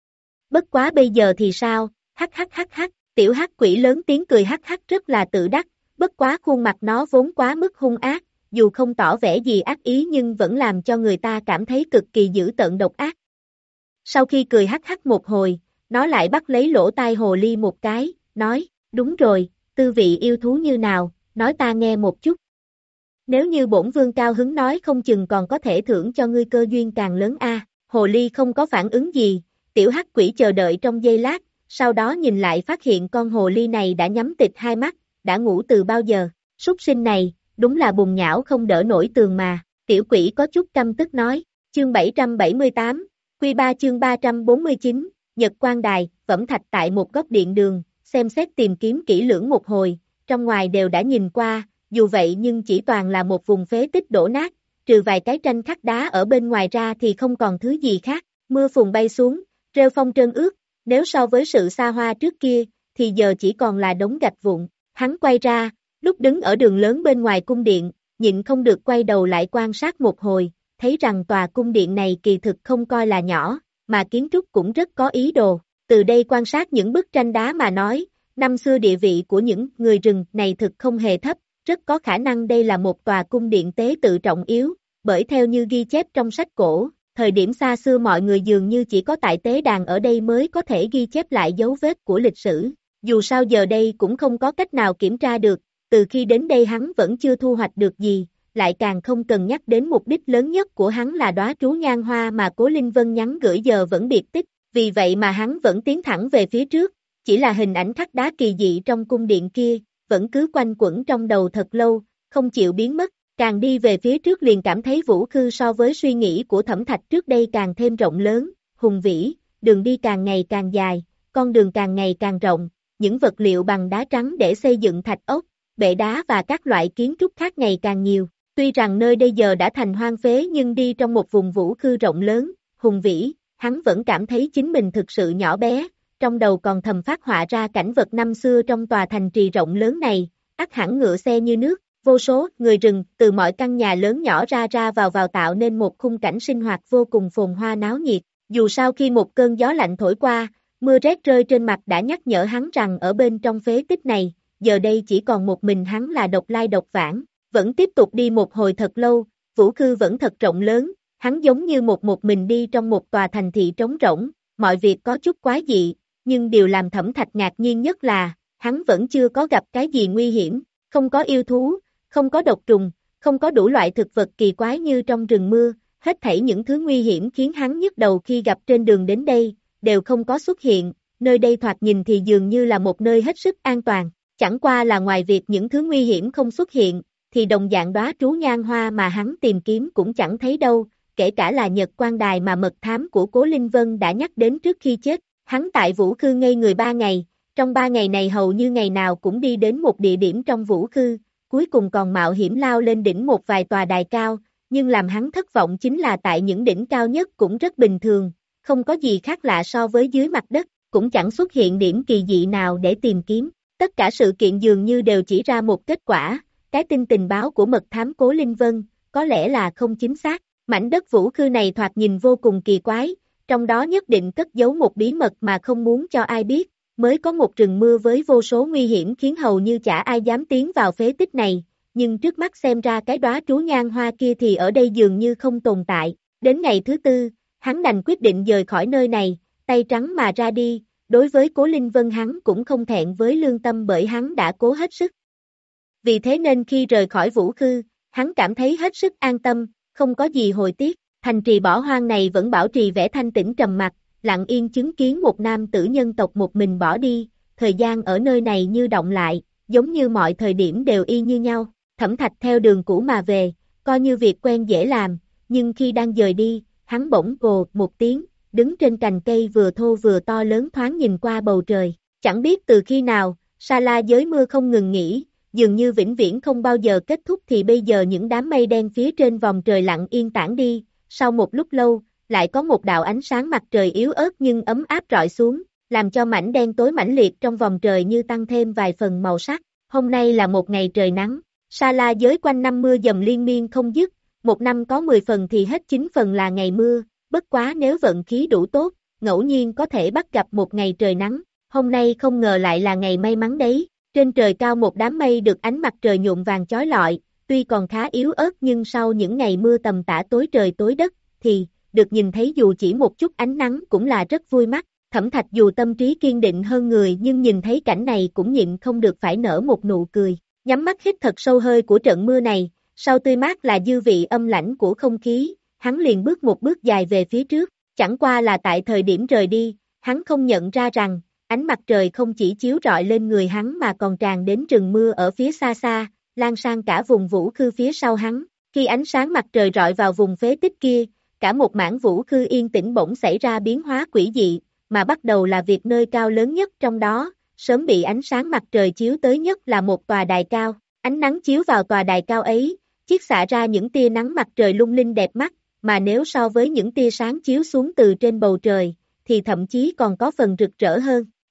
Bất quá bây giờ thì sao, hắc hắc hắc hắc, tiểu hắc quỷ lớn tiếng cười hắc hắc rất là tự đắc, bất quá khuôn mặt nó vốn quá mức hung ác, dù không tỏ vẻ gì ác ý nhưng vẫn làm cho người ta cảm thấy cực kỳ dữ tợn độc ác. Sau khi cười hắc hắc một hồi, nó lại bắt lấy lỗ tai hồ ly một cái, nói, đúng rồi, tư vị yêu thú như nào, nói ta nghe một chút. Nếu như bổn vương cao hứng nói không chừng còn có thể thưởng cho ngươi cơ duyên càng lớn a. Hồ ly không có phản ứng gì, tiểu hắc quỷ chờ đợi trong giây lát, sau đó nhìn lại phát hiện con hồ ly này đã nhắm tịt hai mắt, đã ngủ từ bao giờ, súc sinh này, đúng là bùn nhão không đỡ nổi tường mà, tiểu quỷ có chút căm tức nói, chương bảy trăm bảy mươi tám, quy ba chương ba trăm bốn mươi chín, Nhật Quang Đài, Vẫm Thạch tại một góc điện đường, xem xét tìm kiếm kỹ lưỡng một hồi, trong ngoài đều đã nhìn qua, dù vậy nhưng chỉ toàn là một vùng phế tích đổ nát, trừ vài cái tranh khắc đá ở bên ngoài ra thì không còn thứ gì khác, mưa phùn bay xuống, rêu phong trơn ướt, nếu so với sự xa hoa trước kia, thì giờ chỉ còn là đống gạch vụn. Hắn quay ra, lúc đứng ở đường lớn bên ngoài cung điện, nhịn không được quay đầu lại quan sát một hồi, thấy rằng tòa cung điện này kỳ thực không coi là nhỏ, mà kiến trúc cũng rất có ý đồ. Từ đây quan sát những bức tranh đá mà nói, năm xưa địa vị của những người rừng này thực không hề thấp, rất có khả năng đây là một tòa cung điện tế tự trọng yếu, bởi theo như ghi chép trong sách cổ, thời điểm xa xưa mọi người dường như chỉ có tại tế đàn ở đây mới có thể ghi chép lại dấu vết của lịch sử. Dù sao giờ đây cũng không có cách nào kiểm tra được, từ khi đến đây hắn vẫn chưa thu hoạch được gì, lại càng không cần nhắc đến mục đích lớn nhất của hắn là đóa trú nhan hoa mà Cố Linh Vân nhắn gửi giờ vẫn biệt tích, vì vậy mà hắn vẫn tiến thẳng về phía trước, chỉ là hình ảnh khắc đá kỳ dị trong cung điện kia, vẫn cứ quanh quẩn trong đầu thật lâu, không chịu biến mất, càng đi về phía trước liền cảm thấy Vũ Khư so với suy nghĩ của Thẩm Thạch trước đây càng thêm rộng lớn, hùng vĩ, đường đi càng ngày càng dài, con đường càng ngày càng rộng, những vật liệu bằng đá trắng để xây dựng thạch ốc, bệ đá và các loại kiến trúc khác ngày càng nhiều. Tuy rằng nơi đây giờ đã thành hoang phế nhưng đi trong một vùng Vũ Khư rộng lớn, hùng vĩ, hắn vẫn cảm thấy chính mình thực sự nhỏ bé, trong đầu còn thầm phát họa ra cảnh vật năm xưa trong tòa thành trì rộng lớn này, ắt hẳn ngựa xe như nước, vô số người rừng từ mọi căn nhà lớn nhỏ ra ra vào vào tạo nên một khung cảnh sinh hoạt vô cùng phồn hoa náo nhiệt. Dù sao khi một cơn gió lạnh thổi qua, mưa rét rơi trên mặt đã nhắc nhở hắn rằng ở bên trong phế tích này, giờ đây chỉ còn một mình hắn là độc lai độc vãng. Vẫn tiếp tục đi một hồi thật lâu, Vũ Khư vẫn thật rộng lớn, hắn giống như một một mình đi trong một tòa thành thị trống rỗng, mọi việc có chút quái dị, nhưng điều làm Thẩm Thạch ngạc nhiên nhất là, hắn vẫn chưa có gặp cái gì nguy hiểm, không có yêu thú, không có độc trùng, không có đủ loại thực vật kỳ quái như trong rừng mưa, hết thảy những thứ nguy hiểm khiến hắn nhức đầu khi gặp trên đường đến đây, đều không có xuất hiện, nơi đây thoạt nhìn thì dường như là một nơi hết sức an toàn, chẳng qua là ngoài việc những thứ nguy hiểm không xuất hiện, thì đồng dạng đóa trú nhan hoa mà hắn tìm kiếm cũng chẳng thấy đâu, kể cả là Nhật Quan Đài mà mật thám của Cố Linh Vân đã nhắc đến trước khi chết. Hắn tại Vũ Khư ngây người ba ngày, trong ba ngày này hầu như ngày nào cũng đi đến một địa điểm trong Vũ Khư, cuối cùng còn mạo hiểm lao lên đỉnh một vài tòa đài cao, nhưng làm hắn thất vọng chính là tại những đỉnh cao nhất cũng rất bình thường, không có gì khác lạ so với dưới mặt đất, cũng chẳng xuất hiện điểm kỳ dị nào để tìm kiếm. Tất cả sự kiện dường như đều chỉ ra một kết quả, cái tin tình báo của mật thám Cố Linh Vân, có lẽ là không chính xác. Mảnh đất Vũ Khư này thoạt nhìn vô cùng kỳ quái, trong đó nhất định cất giấu một bí mật mà không muốn cho ai biết, mới có một rừng mưa với vô số nguy hiểm khiến hầu như chả ai dám tiến vào phế tích này, nhưng trước mắt xem ra cái đóa trú nhan hoa kia thì ở đây dường như không tồn tại. Đến ngày thứ tư, hắn đành quyết định dời khỏi nơi này, tay trắng mà ra đi, đối với Cố Linh Vân hắn cũng không thẹn với lương tâm bởi hắn đã cố hết sức. Vì thế nên khi rời khỏi Vũ Khư, hắn cảm thấy hết sức an tâm, không có gì hối tiếc. Thành trì bỏ hoang này vẫn bảo trì vẻ thanh tĩnh trầm mặc, lặng yên chứng kiến một nam tử nhân tộc một mình bỏ đi, thời gian ở nơi này như động lại, giống như mọi thời điểm đều y như nhau. Thẩm Thạch theo đường cũ mà về, coi như việc quen dễ làm, nhưng khi đang dời đi, hắn bỗng gồ một tiếng, đứng trên cành cây vừa thô vừa to lớn thoáng nhìn qua bầu trời. Chẳng biết từ khi nào, sa la giới mưa không ngừng nghỉ, dường như vĩnh viễn không bao giờ kết thúc thì bây giờ những đám mây đen phía trên vòng trời lặng yên tản đi, sau một lúc lâu, lại có một đạo ánh sáng mặt trời yếu ớt nhưng ấm áp rọi xuống, làm cho mảnh đen tối mãnh liệt trong vòng trời như tăng thêm vài phần màu sắc. Hôm nay là một ngày trời nắng, sa la giới quanh năm mưa dầm liên miên không dứt, một năm có mười phần thì hết chín phần là ngày mưa, bất quá nếu vận khí đủ tốt, ngẫu nhiên có thể bắt gặp một ngày trời nắng, hôm nay không ngờ lại là ngày may mắn đấy. Trên trời cao một đám mây được ánh mặt trời nhuộm vàng chói lọi, tuy còn khá yếu ớt nhưng sau những ngày mưa tầm tã tối trời tối đất, thì, được nhìn thấy dù chỉ một chút ánh nắng cũng là rất vui mắt. Thẩm Thạch dù tâm trí kiên định hơn người nhưng nhìn thấy cảnh này cũng nhịn không được phải nở một nụ cười. Nhắm mắt hít thật sâu hơi của trận mưa này, sau tươi mát là dư vị âm lãnh của không khí, hắn liền bước một bước dài về phía trước. Chẳng qua là tại thời điểm rời đi, hắn không nhận ra rằng, ánh mặt trời không chỉ chiếu rọi lên người hắn mà còn tràn đến rừng mưa ở phía xa xa, lan sang cả vùng Vũ Khư phía sau hắn. Khi ánh sáng mặt trời rọi vào vùng phế tích kia, cả một mảng Vũ Khư yên tĩnh bỗng xảy ra biến hóa quỷ dị, mà bắt đầu là việc nơi cao lớn nhất trong đó, sớm bị ánh sáng mặt trời chiếu tới nhất là một tòa đài cao. Ánh nắng chiếu vào tòa đài cao ấy, chiết xạ ra những tia nắng mặt trời lung linh đẹp mắt, mà nếu so với những tia sáng chiếu xuống từ trên bầu trời, thì thậm chí còn có phần rực rỡ hơn.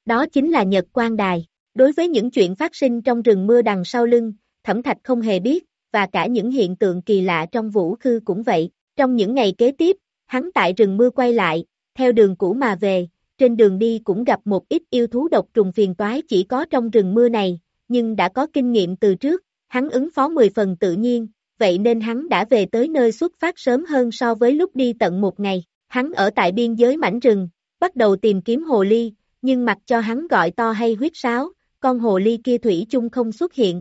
đó chính là Nhật Quang Đài. Đối với những chuyện phát sinh trong rừng mưa đằng sau lưng, Thẩm Thạch không hề biết, và cả những hiện tượng kỳ lạ trong vũ khư cũng vậy. Trong những ngày kế tiếp, hắn tại rừng mưa quay lại, theo đường cũ mà về, trên đường đi cũng gặp một ít yêu thú độc trùng phiền toái chỉ có trong rừng mưa này, nhưng đã có kinh nghiệm từ trước, hắn ứng phó mười phần tự nhiên, vậy nên hắn đã về tới nơi xuất phát sớm hơn so với lúc đi tận một ngày. Hắn ở tại biên giới mảnh rừng, bắt đầu tìm kiếm hồ ly, nhưng mặc cho hắn gọi to hay huýt sáo, con hồ ly kia thủy chung không xuất hiện.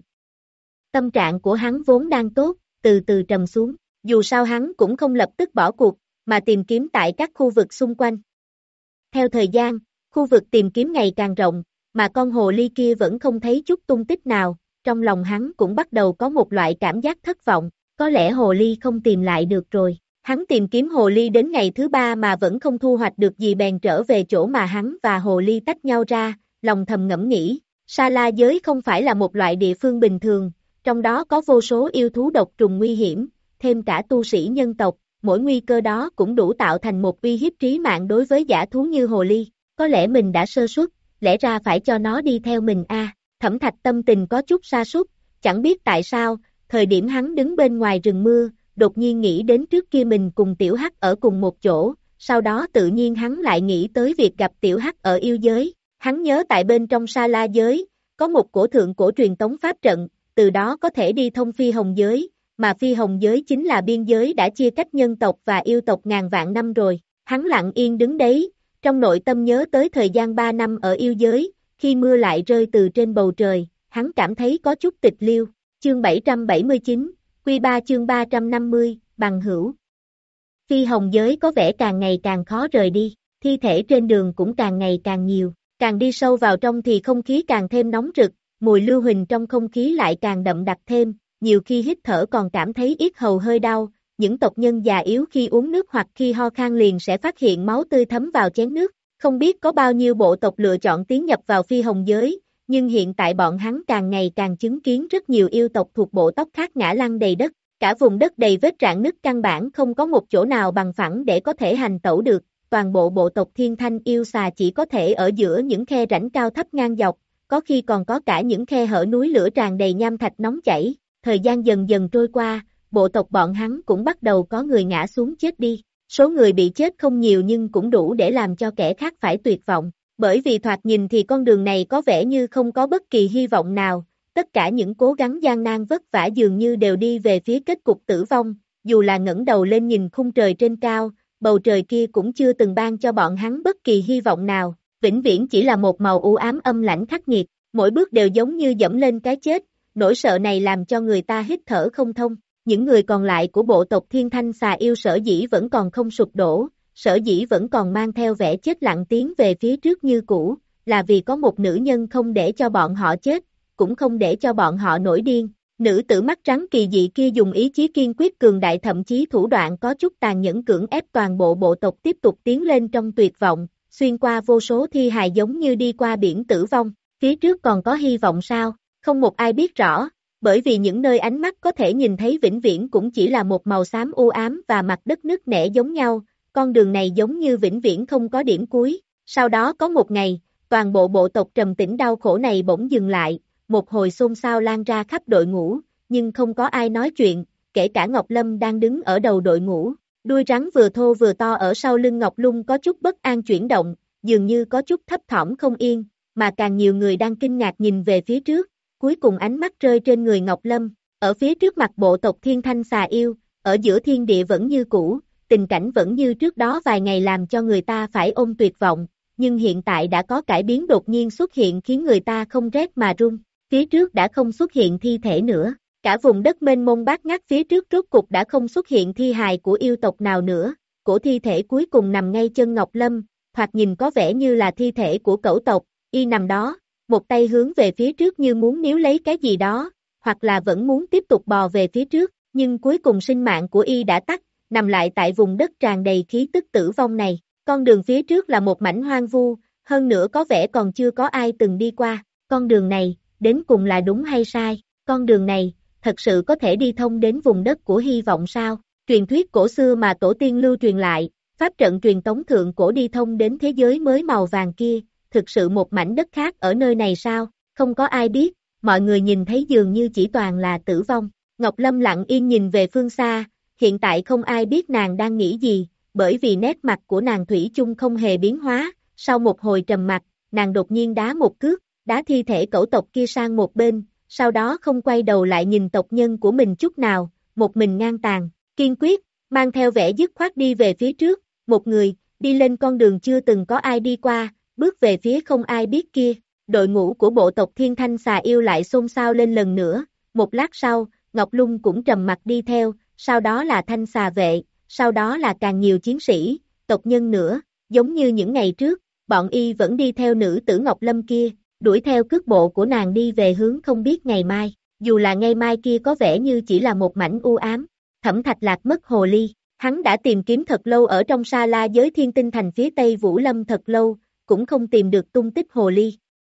Tâm trạng của hắn vốn đang tốt, từ từ trầm xuống, dù sao hắn cũng không lập tức bỏ cuộc, mà tìm kiếm tại các khu vực xung quanh. Theo thời gian, khu vực tìm kiếm ngày càng rộng, mà con hồ ly kia vẫn không thấy chút tung tích nào, trong lòng hắn cũng bắt đầu có một loại cảm giác thất vọng, có lẽ hồ ly không tìm lại được rồi. Hắn tìm kiếm hồ ly đến ngày thứ ba mà vẫn không thu hoạch được gì bèn trở về chỗ mà hắn và hồ ly tách nhau ra, lòng thầm ngẫm nghĩ, Sa La giới không phải là một loại địa phương bình thường, trong đó có vô số yêu thú độc trùng nguy hiểm, thêm cả tu sĩ nhân tộc, mỗi nguy cơ đó cũng đủ tạo thành một uy hiếp trí mạng đối với dã thú như hồ ly, có lẽ mình đã sơ suất, lẽ ra phải cho nó đi theo mình a. À. Thẩm Thạch tâm tình có chút sa sút, chẳng biết tại sao, thời điểm hắn đứng bên ngoài rừng mưa, đột nhiên nghĩ đến trước kia mình cùng Tiểu Hắc ở cùng một chỗ, sau đó tự nhiên hắn lại nghĩ tới việc gặp Tiểu Hắc ở yêu giới, hắn nhớ tại bên trong Sa La giới, có một cổ thượng cổ truyền tống pháp trận, từ đó có thể đi thông phi hồng giới, mà phi hồng giới chính là biên giới đã chia cách nhân tộc và yêu tộc ngàn vạn năm rồi, hắn lặng yên đứng đấy, trong nội tâm nhớ tới thời gian ba năm ở yêu giới, khi mưa lại rơi từ trên bầu trời, hắn cảm thấy có chút tịch liêu, chương bảy trăm bảy mươi chín, Quy ba chương ba trăm năm mươi, bằng hữu. Phi hồng giới có vẻ càng ngày càng khó rời đi, thi thể trên đường cũng càng ngày càng nhiều, càng đi sâu vào trong thì không khí càng thêm nóng rực, mùi lưu huỳnh trong không khí lại càng đậm đặc thêm, nhiều khi hít thở còn cảm thấy yết hầu hơi đau, những tộc nhân già yếu khi uống nước hoặc khi ho khan liền sẽ phát hiện máu tươi thấm vào chén nước, không biết có bao nhiêu bộ tộc lựa chọn tiến nhập vào phi hồng giới, nhưng hiện tại bọn hắn càng ngày càng chứng kiến rất nhiều yêu tộc thuộc bộ tộc khác ngã lăn đầy đất, cả vùng đất đầy vết rạn nứt căn bản không có một chỗ nào bằng phẳng để có thể hành tẩu được, toàn bộ bộ tộc thiên thanh yêu xà chỉ có thể ở giữa những khe rãnh cao thấp ngang dọc, có khi còn có cả những khe hở núi lửa tràn đầy nham thạch nóng chảy, thời gian dần dần trôi qua, bộ tộc bọn hắn cũng bắt đầu có người ngã xuống chết đi, số người bị chết không nhiều nhưng cũng đủ để làm cho kẻ khác phải tuyệt vọng, bởi vì thoạt nhìn thì con đường này có vẻ như không có bất kỳ hy vọng nào, tất cả những cố gắng gian nan vất vả dường như đều đi về phía kết cục tử vong, dù là ngẩng đầu lên nhìn khung trời trên cao, bầu trời kia cũng chưa từng ban cho bọn hắn bất kỳ hy vọng nào, vĩnh viễn chỉ là một màu u ám âm lãnh khắc nghiệt, mỗi bước đều giống như dẫm lên cái chết, nỗi sợ này làm cho người ta hít thở không thông. Những người còn lại của bộ tộc thiên thanh xà yêu sở dĩ vẫn còn không sụp đổ, sở dĩ vẫn còn mang theo vẻ chết lặng tiến về phía trước như cũ, là vì có một nữ nhân không để cho bọn họ chết, cũng không để cho bọn họ nổi điên. Nữ tử mắt trắng kỳ dị kia dùng ý chí kiên quyết cường đại thậm chí thủ đoạn có chút tàn nhẫn cưỡng ép toàn bộ bộ tộc tiếp tục tiến lên trong tuyệt vọng, xuyên qua vô số thi hài giống như đi qua biển tử vong, phía trước còn có hy vọng sao, không một ai biết rõ. Bởi vì những nơi ánh mắt có thể nhìn thấy vĩnh viễn cũng chỉ là một màu xám u ám và mặt đất nứt nẻ giống nhau, con đường này giống như vĩnh viễn không có điểm cuối. Sau đó có một ngày, toàn bộ bộ tộc trầm tĩnh đau khổ này bỗng dừng lại, một hồi xôn xao lan ra khắp đội ngũ, nhưng không có ai nói chuyện, kể cả Ngọc Lâm đang đứng ở đầu đội ngũ. Đuôi rắn vừa thô vừa to ở sau lưng Ngọc Lung có chút bất an chuyển động, dường như có chút thấp thỏm không yên, mà càng nhiều người đang kinh ngạc nhìn về phía trước. Cuối cùng ánh mắt rơi trên người Ngọc Lâm, ở phía trước mặt bộ tộc thiên thanh xà yêu, ở giữa thiên địa vẫn như cũ, tình cảnh vẫn như trước đó vài ngày làm cho người ta phải ôm tuyệt vọng, nhưng hiện tại đã có cải biến đột nhiên xuất hiện khiến người ta không rét mà run, phía trước đã không xuất hiện thi thể nữa, cả vùng đất mênh mông bát ngát phía trước rốt cục đã không xuất hiện thi hài của yêu tộc nào nữa, cổ thi thể cuối cùng nằm ngay chân Ngọc Lâm, thoạt nhìn có vẻ như là thi thể của cẩu tộc, y nằm đó. Một tay hướng về phía trước như muốn níu lấy cái gì đó, hoặc là vẫn muốn tiếp tục bò về phía trước, nhưng cuối cùng sinh mạng của y đã tắt, nằm lại tại vùng đất tràn đầy khí tức tử vong này. Con đường phía trước là một mảnh hoang vu, hơn nữa có vẻ còn chưa có ai từng đi qua. Con đường này, đến cùng là đúng hay sai? Con đường này, thật sự có thể đi thông đến vùng đất của hy vọng sao? Truyền thuyết cổ xưa mà tổ tiên lưu truyền lại, pháp trận truyền tống thượng cổ đi thông đến thế giới mới màu vàng kia, thực sự một mảnh đất khác ở nơi này sao? Không có ai biết, mọi người nhìn thấy dường như chỉ toàn là tử vong. Ngọc Lâm lặng yên nhìn về phương xa, hiện tại không ai biết nàng đang nghĩ gì, bởi vì nét mặt của nàng thủy chung không hề biến hóa, sau một hồi trầm mặc, nàng đột nhiên đá một cước, đá thi thể cẩu tộc kia sang một bên, sau đó không quay đầu lại nhìn tộc nhân của mình chút nào, một mình ngang tàn, kiên quyết, mang theo vẻ dứt khoát đi về phía trước, một người, đi lên con đường chưa từng có ai đi qua, bước về phía không ai biết kia, đội ngũ của bộ tộc Thiên Thanh Xà Yêu lại xôn xao lên lần nữa, một lát sau, Ngọc Lung cũng trầm mặt đi theo, sau đó là Thanh Xà Vệ, sau đó là càng nhiều chiến sĩ, tộc nhân nữa, giống như những ngày trước, bọn y vẫn đi theo nữ tử Ngọc Lâm kia, đuổi theo cước bộ của nàng đi về hướng không biết ngày mai, dù là ngày mai kia có vẻ như chỉ là một mảnh u ám. Thẩm Thạch Lạc mất hồ ly, hắn đã tìm kiếm thật lâu ở trong sa la giới Thiên Tinh Thành phía tây Vũ Lâm thật lâu, cũng không tìm được tung tích hồ ly.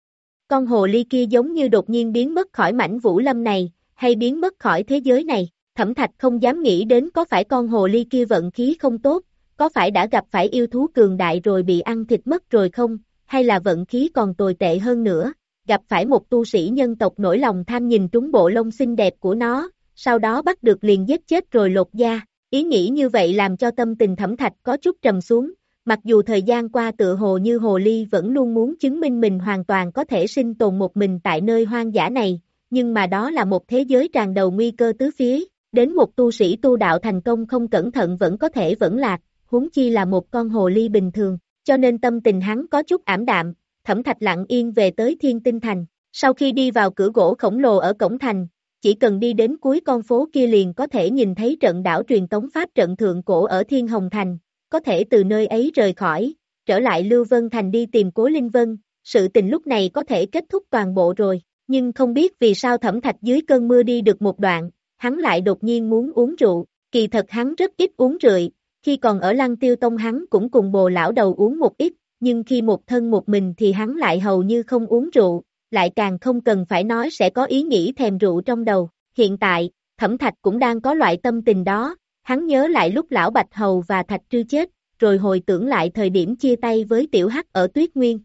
Con hồ ly kia giống như đột nhiên biến mất khỏi mảnh Vũ Lâm này, hay biến mất khỏi thế giới này, Thẩm Thạch không dám nghĩ đến có phải con hồ ly kia vận khí không tốt, có phải đã gặp phải yêu thú cường đại rồi bị ăn thịt mất rồi không, hay là vận khí còn tồi tệ hơn nữa, gặp phải một tu sĩ nhân tộc nổi lòng tham nhìn trúng bộ lông xinh đẹp của nó, sau đó bắt được liền giết chết rồi lột da. Ý nghĩ như vậy làm cho tâm tình Thẩm Thạch có chút trầm xuống, mặc dù thời gian qua tựa hồ như hồ ly vẫn luôn muốn chứng minh mình hoàn toàn có thể sinh tồn một mình tại nơi hoang dã này, nhưng mà đó là một thế giới tràn đầy nguy cơ tứ phía, đến một tu sĩ tu đạo thành công không cẩn thận vẫn có thể vẫn lạc, huống chi là một con hồ ly bình thường, cho nên tâm tình hắn có chút ảm đạm. Thẩm Thạch lặng yên về tới Thiên Tinh Thành, sau khi đi vào cửa gỗ khổng lồ ở cổng thành, chỉ cần đi đến cuối con phố kia liền có thể nhìn thấy trận đảo truyền tống pháp trận thượng cổ ở Thiên Hồng Thành, có thể từ nơi ấy rời khỏi, trở lại Lưu Vân Thành đi tìm Cố Linh Vân, sự tình lúc này có thể kết thúc toàn bộ rồi, nhưng không biết vì sao Thẩm Thạch dưới cơn mưa đi được một đoạn, hắn lại đột nhiên muốn uống rượu, kỳ thật hắn rất ít uống rượu, khi còn ở Lăng Tiêu Tông hắn cũng cùng Bồ lão đầu uống một ít, nhưng khi một thân một mình thì hắn lại hầu như không uống rượu, lại càng không cần phải nói sẽ có ý nghĩ thèm rượu trong đầu. Hiện tại, Thẩm Thạch cũng đang có loại tâm tình đó, hắn nhớ lại lúc lão Bạch Hầu và Thạch Trư chết, rồi hồi tưởng lại thời điểm chia tay với Tiểu Hắc ở Tuyết Nguyên.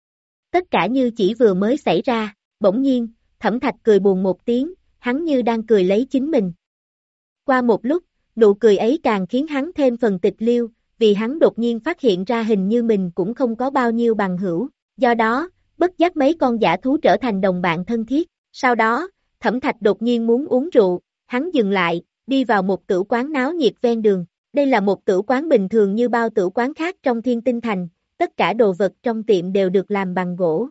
Tất cả như chỉ vừa mới xảy ra, bỗng nhiên, Thẩm Thạch cười buồn một tiếng, hắn như đang cười lấy chính mình. Qua một lúc, nụ cười ấy càng khiến hắn thêm phần tịch liêu, vì hắn đột nhiên phát hiện ra hình như mình cũng không có bao nhiêu bằng hữu, do đó, bất giác mấy con dã thú trở thành đồng bạn thân thiết. Sau đó, Thẩm Thạch đột nhiên muốn uống rượu, hắn dừng lại, đi vào một tửu quán náo nhiệt ven đường. Đây là một tửu quán bình thường như bao tửu quán khác trong Thiên Tinh Thành, tất cả đồ vật trong tiệm đều được làm bằng gỗ.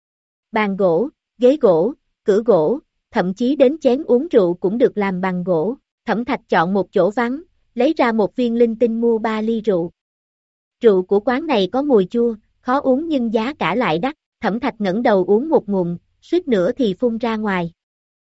Bàn gỗ, ghế gỗ, cửa gỗ, thậm chí đến chén uống rượu cũng được làm bằng gỗ. Thẩm Thạch chọn một chỗ vắng, lấy ra một viên linh tinh mua ba ly rượu. Rượu của quán này có mùi chua, khó uống nhưng giá cả lại đắt. Thẩm Thạch ngẩng đầu uống một ngụm, suýt nữa thì phun ra ngoài.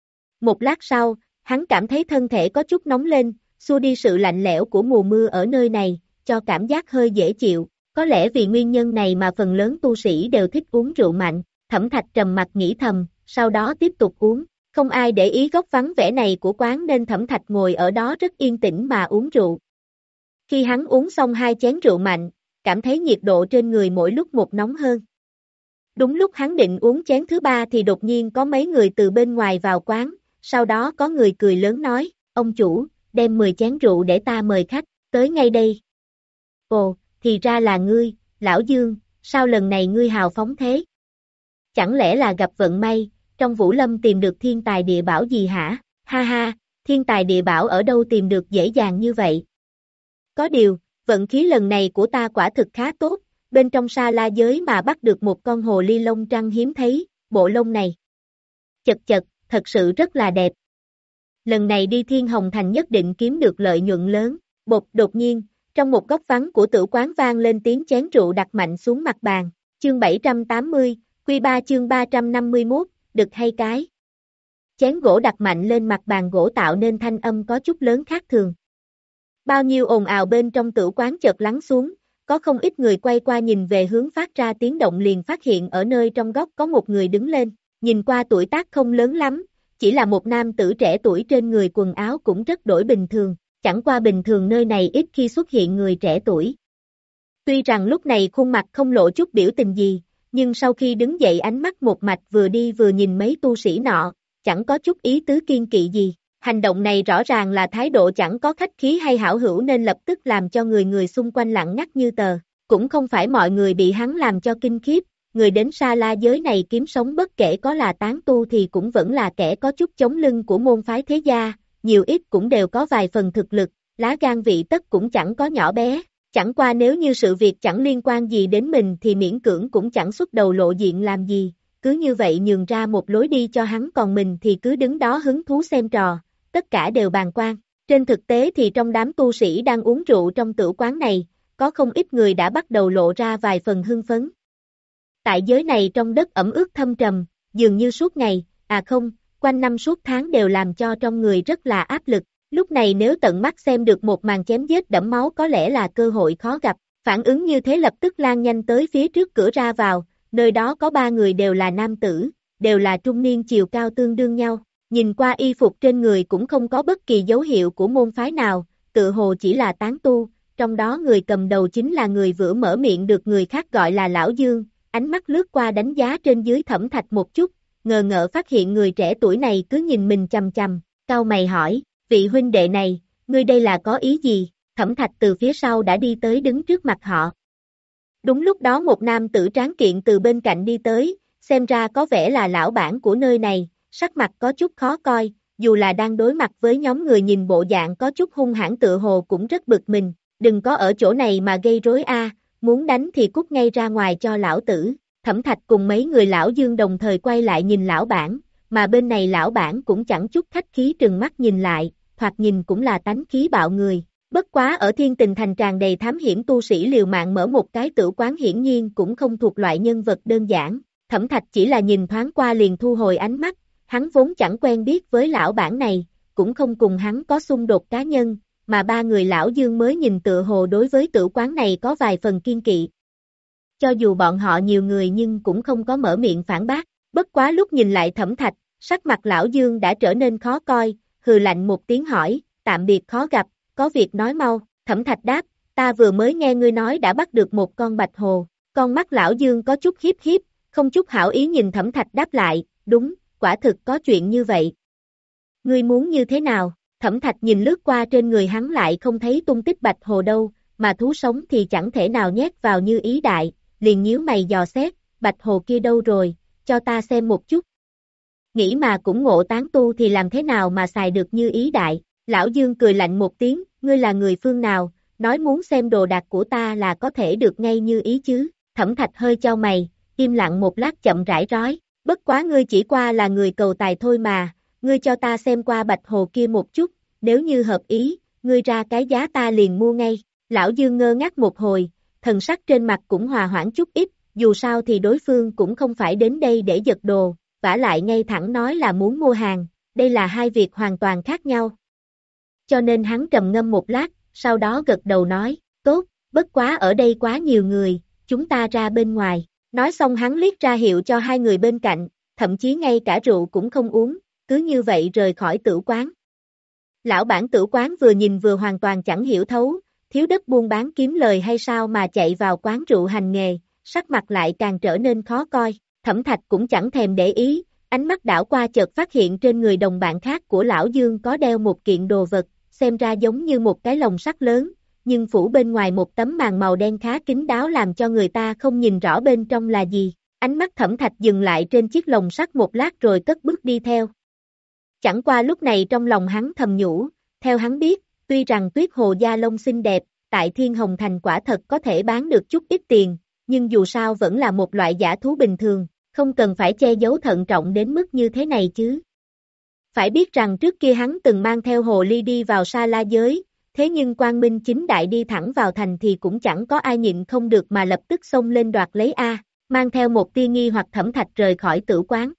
Một lát sau, hắn cảm thấy thân thể có chút nóng lên, xua đi sự lạnh lẽo của mùa mưa ở nơi này, cho cảm giác hơi dễ chịu. Có lẽ vì nguyên nhân này mà phần lớn tu sĩ đều thích uống rượu mạnh. Thẩm Thạch trầm mặt nghĩ thầm, sau đó tiếp tục uống. Không ai để ý góc vắng vẻ này của quán nên Thẩm Thạch ngồi ở đó rất yên tĩnh mà uống rượu. Khi hắn uống xong hai chén rượu mạnh, cảm thấy nhiệt độ trên người mỗi lúc một nóng hơn. Đúng lúc hắn định uống chén thứ ba thì đột nhiên có mấy người từ bên ngoài vào quán, sau đó có người cười lớn nói, ông chủ, đem mười chén rượu để ta mời khách, tới ngay đây. Ồ, thì ra là ngươi, lão Dương, sao lần này ngươi hào phóng thế? Chẳng lẽ là gặp vận may, trong Vũ Lâm tìm được thiên tài địa bảo gì hả? Ha ha, thiên tài địa bảo ở đâu tìm được dễ dàng như vậy? Có điều, vận khí lần này của ta quả thực khá tốt, bên trong sa la giới mà bắt được một con hồ ly lông trắng hiếm thấy, bộ lông này. Chật chật, thật sự rất là đẹp. Lần này đi Thiên Hồng Thành nhất định kiếm được lợi nhuận lớn. Bột đột nhiên, trong một góc vắng của tử quán vang lên tiếng chén rượu đặt mạnh xuống mặt bàn. Chương bảy trăm tám mươi, Quy ba chương ba trăm năm mươi mốt, đực hay cái. Chén gỗ đặt mạnh lên mặt bàn gỗ tạo nên thanh âm có chút lớn khác thường. Bao nhiêu ồn ào bên trong tử quán chợt lắng xuống, có không ít người quay qua nhìn về hướng phát ra tiếng động liền phát hiện ở nơi trong góc có một người đứng lên, nhìn qua tuổi tác không lớn lắm, chỉ là một nam tử trẻ tuổi trên người quần áo cũng rất đổi bình thường, chẳng qua bình thường nơi này ít khi xuất hiện người trẻ tuổi. Tuy rằng lúc này khuôn mặt không lộ chút biểu tình gì, nhưng sau khi đứng dậy ánh mắt một mạch vừa đi vừa nhìn mấy tu sĩ nọ, chẳng có chút ý tứ kiên kỵ gì. Hành động này rõ ràng là thái độ chẳng có khách khí hay hảo hữu nên lập tức làm cho người người xung quanh lặng ngắt như tờ. Cũng không phải mọi người bị hắn làm cho kinh khiếp, người đến Sa La giới này kiếm sống bất kể có là tán tu thì cũng vẫn là kẻ có chút chống lưng của môn phái thế gia, nhiều ít cũng đều có vài phần thực lực, lá gan vị tất cũng chẳng có nhỏ bé. Chẳng qua nếu như sự việc chẳng liên quan gì đến mình thì miễn cưỡng cũng chẳng xuất đầu lộ diện làm gì, cứ như vậy nhường ra một lối đi cho hắn còn mình thì cứ đứng đó hứng thú xem trò, tất cả đều bàng quan. Trên thực tế thì trong đám tu sĩ đang uống rượu trong tửu quán này, có không ít người đã bắt đầu lộ ra vài phần hưng phấn. Tại giới này trong đất ẩm ướt thâm trầm, dường như suốt ngày, à không, quanh năm suốt tháng đều làm cho trong người rất là áp lực. Lúc này nếu tận mắt xem được một màn chém giết đẫm máu có lẽ là cơ hội khó gặp, phản ứng như thế lập tức lan nhanh tới phía trước cửa ra vào, nơi đó có ba người đều là nam tử, đều là trung niên chiều cao tương đương nhau, nhìn qua y phục trên người cũng không có bất kỳ dấu hiệu của môn phái nào, tự hồ chỉ là tán tu, trong đó người cầm đầu chính là người vừa mở miệng được người khác gọi là Lão Dương, ánh mắt lướt qua đánh giá trên dưới Thẩm Thạch một chút, ngờ ngợ phát hiện người trẻ tuổi này cứ nhìn mình chằm chằm, cau mày hỏi. Vị huynh đệ này, ngươi đây là có ý gì? Thẩm Thạch từ phía sau đã đi tới đứng trước mặt họ. Đúng lúc đó một nam tử tráng kiện từ bên cạnh đi tới, xem ra có vẻ là lão bản của nơi này, sắc mặt có chút khó coi, dù là đang đối mặt với nhóm người nhìn bộ dạng có chút hung hãn tựa hồ cũng rất bực mình, đừng có ở chỗ này mà gây rối a, muốn đánh thì cút ngay ra ngoài cho lão tử. Thẩm Thạch cùng mấy người lão Dương đồng thời quay lại nhìn lão bản, mà bên này lão bản cũng chẳng chút khách khí trừng mắt nhìn lại, thoạt nhìn cũng là tánh khí bạo người. Bất quá ở Thiên Tình Thành tràn đầy thám hiểm tu sĩ liều mạng mở một cái tửu quán hiển nhiên cũng không thuộc loại nhân vật đơn giản. Thẩm Thạch chỉ là nhìn thoáng qua liền thu hồi ánh mắt, hắn vốn chẳng quen biết với lão bản này, cũng không cùng hắn có xung đột cá nhân, mà ba người lão Dương mới nhìn tựa hồ đối với tửu quán này có vài phần kiên kỵ. Cho dù bọn họ nhiều người nhưng cũng không có mở miệng phản bác, bất quá lúc nhìn lại Thẩm Thạch, sắc mặt lão Dương đã trở nên khó coi, hừ lạnh một tiếng hỏi, tạm biệt khó gặp, có việc nói mau. Thẩm Thạch đáp, ta vừa mới nghe ngươi nói đã bắt được một con bạch hồ, con mắt lão Dương có chút hiếp hiếp, không chút hảo ý nhìn Thẩm Thạch đáp lại, đúng, quả thực có chuyện như vậy. Ngươi muốn như thế nào? Thẩm Thạch nhìn lướt qua trên người hắn lại không thấy tung tích bạch hồ đâu, mà thú sống thì chẳng thể nào nhét vào như ý đại, liền nhíu mày dò xét, bạch hồ kia đâu rồi, cho ta xem một chút. Nghĩ mà cũng ngộ tán tu thì làm thế nào mà xài được như ý đại. Lão Dương cười lạnh một tiếng, ngươi là người phương nào, nói muốn xem đồ đạc của ta là có thể được ngay như ý chứ. Thẩm Thạch hơi chau mày, im lặng một lát chậm rãi nói, bất quá ngươi chỉ qua là người cầu tài thôi mà, ngươi cho ta xem qua bạch hồ kia một chút, nếu như hợp ý, ngươi ra cái giá ta liền mua ngay. Lão Dương ngơ ngác một hồi, thần sắc trên mặt cũng hòa hoãn chút ít, dù sao thì đối phương cũng không phải đến đây để giật đồ, vả lại ngay thẳng nói là muốn mua hàng, đây là hai việc hoàn toàn khác nhau. Cho nên hắn trầm ngâm một lát, sau đó gật đầu nói, tốt, bất quá ở đây quá nhiều người, chúng ta ra bên ngoài. Nói xong hắn liếc ra hiệu cho hai người bên cạnh, thậm chí ngay cả rượu cũng không uống, cứ như vậy rời khỏi tửu quán. Lão bản tửu quán vừa nhìn vừa hoàn toàn chẳng hiểu thấu, thiếu đất buôn bán kiếm lời hay sao mà chạy vào quán rượu hành nghề, sắc mặt lại càng trở nên khó coi. Thẩm Thạch cũng chẳng thèm để ý, ánh mắt đảo qua chợt phát hiện trên người đồng bạn khác của lão Dương có đeo một kiện đồ vật, xem ra giống như một cái lồng sắt lớn, nhưng phủ bên ngoài một tấm màn màu đen khá kín đáo làm cho người ta không nhìn rõ bên trong là gì. Ánh mắt Thẩm Thạch dừng lại trên chiếc lồng sắt một lát rồi cất bước đi theo. Chẳng qua lúc này trong lòng hắn thầm nhủ, theo hắn biết, tuy rằng tuyết hồ da lông xinh đẹp, tại Thiên Hồng Thành quả thật có thể bán được chút ít tiền, nhưng dù sao vẫn là một loại giả thú bình thường, không cần phải che giấu thận trọng đến mức như thế này chứ. Phải biết rằng trước kia hắn từng mang theo hồ ly đi vào Sa La giới, thế nhưng Quang Minh chính đại đi thẳng vào thành thì cũng chẳng có ai nhịn không được mà lập tức xông lên đoạt lấy A, mang theo một tia nghi hoặc Thẩm Thạch rời khỏi tửu quán.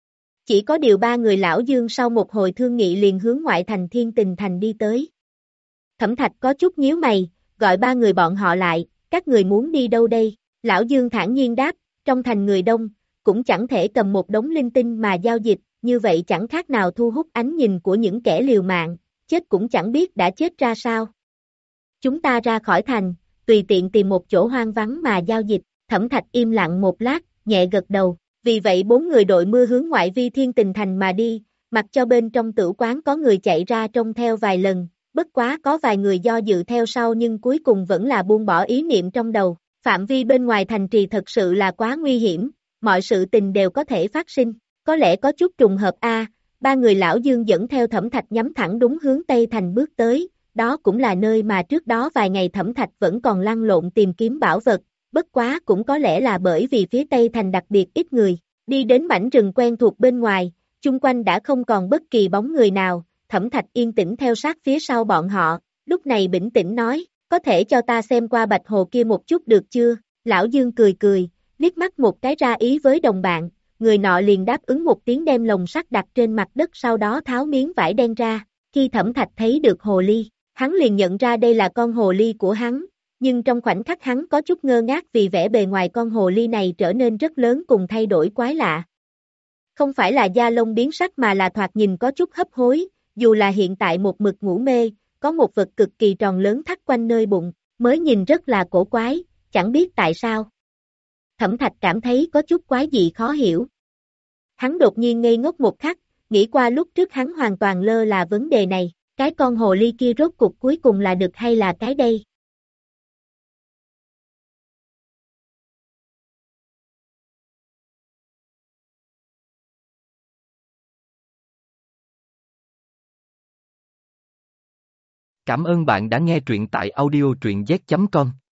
Chỉ có điều ba người lão Dương sau một hồi thương nghị liền hướng ngoại thành Thiên Tình Thành đi tới. Thẩm Thạch có chút nhíu mày, gọi ba người bọn họ lại, các người muốn đi đâu đây? Lão Dương thản nhiên đáp, trong thành người đông, cũng chẳng thể cầm một đống linh tinh mà giao dịch, như vậy chẳng khác nào thu hút ánh nhìn của những kẻ liều mạng, chết cũng chẳng biết đã chết ra sao. Chúng ta ra khỏi thành, tùy tiện tìm một chỗ hoang vắng mà giao dịch. Thẩm Thạch im lặng một lát, nhẹ gật đầu. Vì vậy bốn người đội mưa hướng ngoại vi Thiên Tình Thành mà đi, mặc cho bên trong tử quán có người chạy ra trông theo vài lần, bất quá có vài người do dự theo sau nhưng cuối cùng vẫn là buông bỏ ý niệm trong đầu. Phạm vi bên ngoài thành trì thật sự là quá nguy hiểm, mọi sự tình đều có thể phát sinh, có lẽ có chút trùng hợp a. Ba người lão Dương dẫn theo Thẩm Thạch nhắm thẳng đúng hướng Tây Thành bước tới, đó cũng là nơi mà trước đó vài ngày Thẩm Thạch vẫn còn lăn lộn tìm kiếm bảo vật, bất quá cũng có lẽ là bởi vì phía Tây Thành đặc biệt ít người, đi đến mảnh rừng quen thuộc bên ngoài, chung quanh đã không còn bất kỳ bóng người nào, Thẩm Thạch yên tĩnh theo sát phía sau bọn họ, lúc này bình tĩnh nói, có thể cho ta xem qua Bạch Hồ kia một chút được chưa? Lão Dương cười cười, liếc mắt một cái ra ý với đồng bạn, người nọ liền đáp ứng một tiếng đem lồng sắt đặt trên mặt đất sau đó tháo miếng vải đen ra, khi Thẩm Thạch thấy được hồ ly, hắn liền nhận ra đây là con hồ ly của hắn, nhưng trong khoảnh khắc hắn có chút ngơ ngác vì vẻ bề ngoài con hồ ly này trở nên rất lớn cùng thay đổi quái lạ. Không phải là da lông biến sắc mà là thoạt nhìn có chút hấp hối, dù là hiện tại một mực ngủ mê, có một vật cực kỳ tròn lớn thắt quanh nơi bụng, mới nhìn rất là cổ quái, chẳng biết tại sao. Thẩm Thạch cảm thấy có chút quái dị khó hiểu. Hắn đột nhiên ngây ngốc một khắc, nghĩ qua lúc trước hắn hoàn toàn lơ là vấn đề này, cái con hồ ly kia rốt cục cuối cùng là đực hay là cái đây? Cảm ơn bạn đã nghe truyện tại audio truyện z chấm com.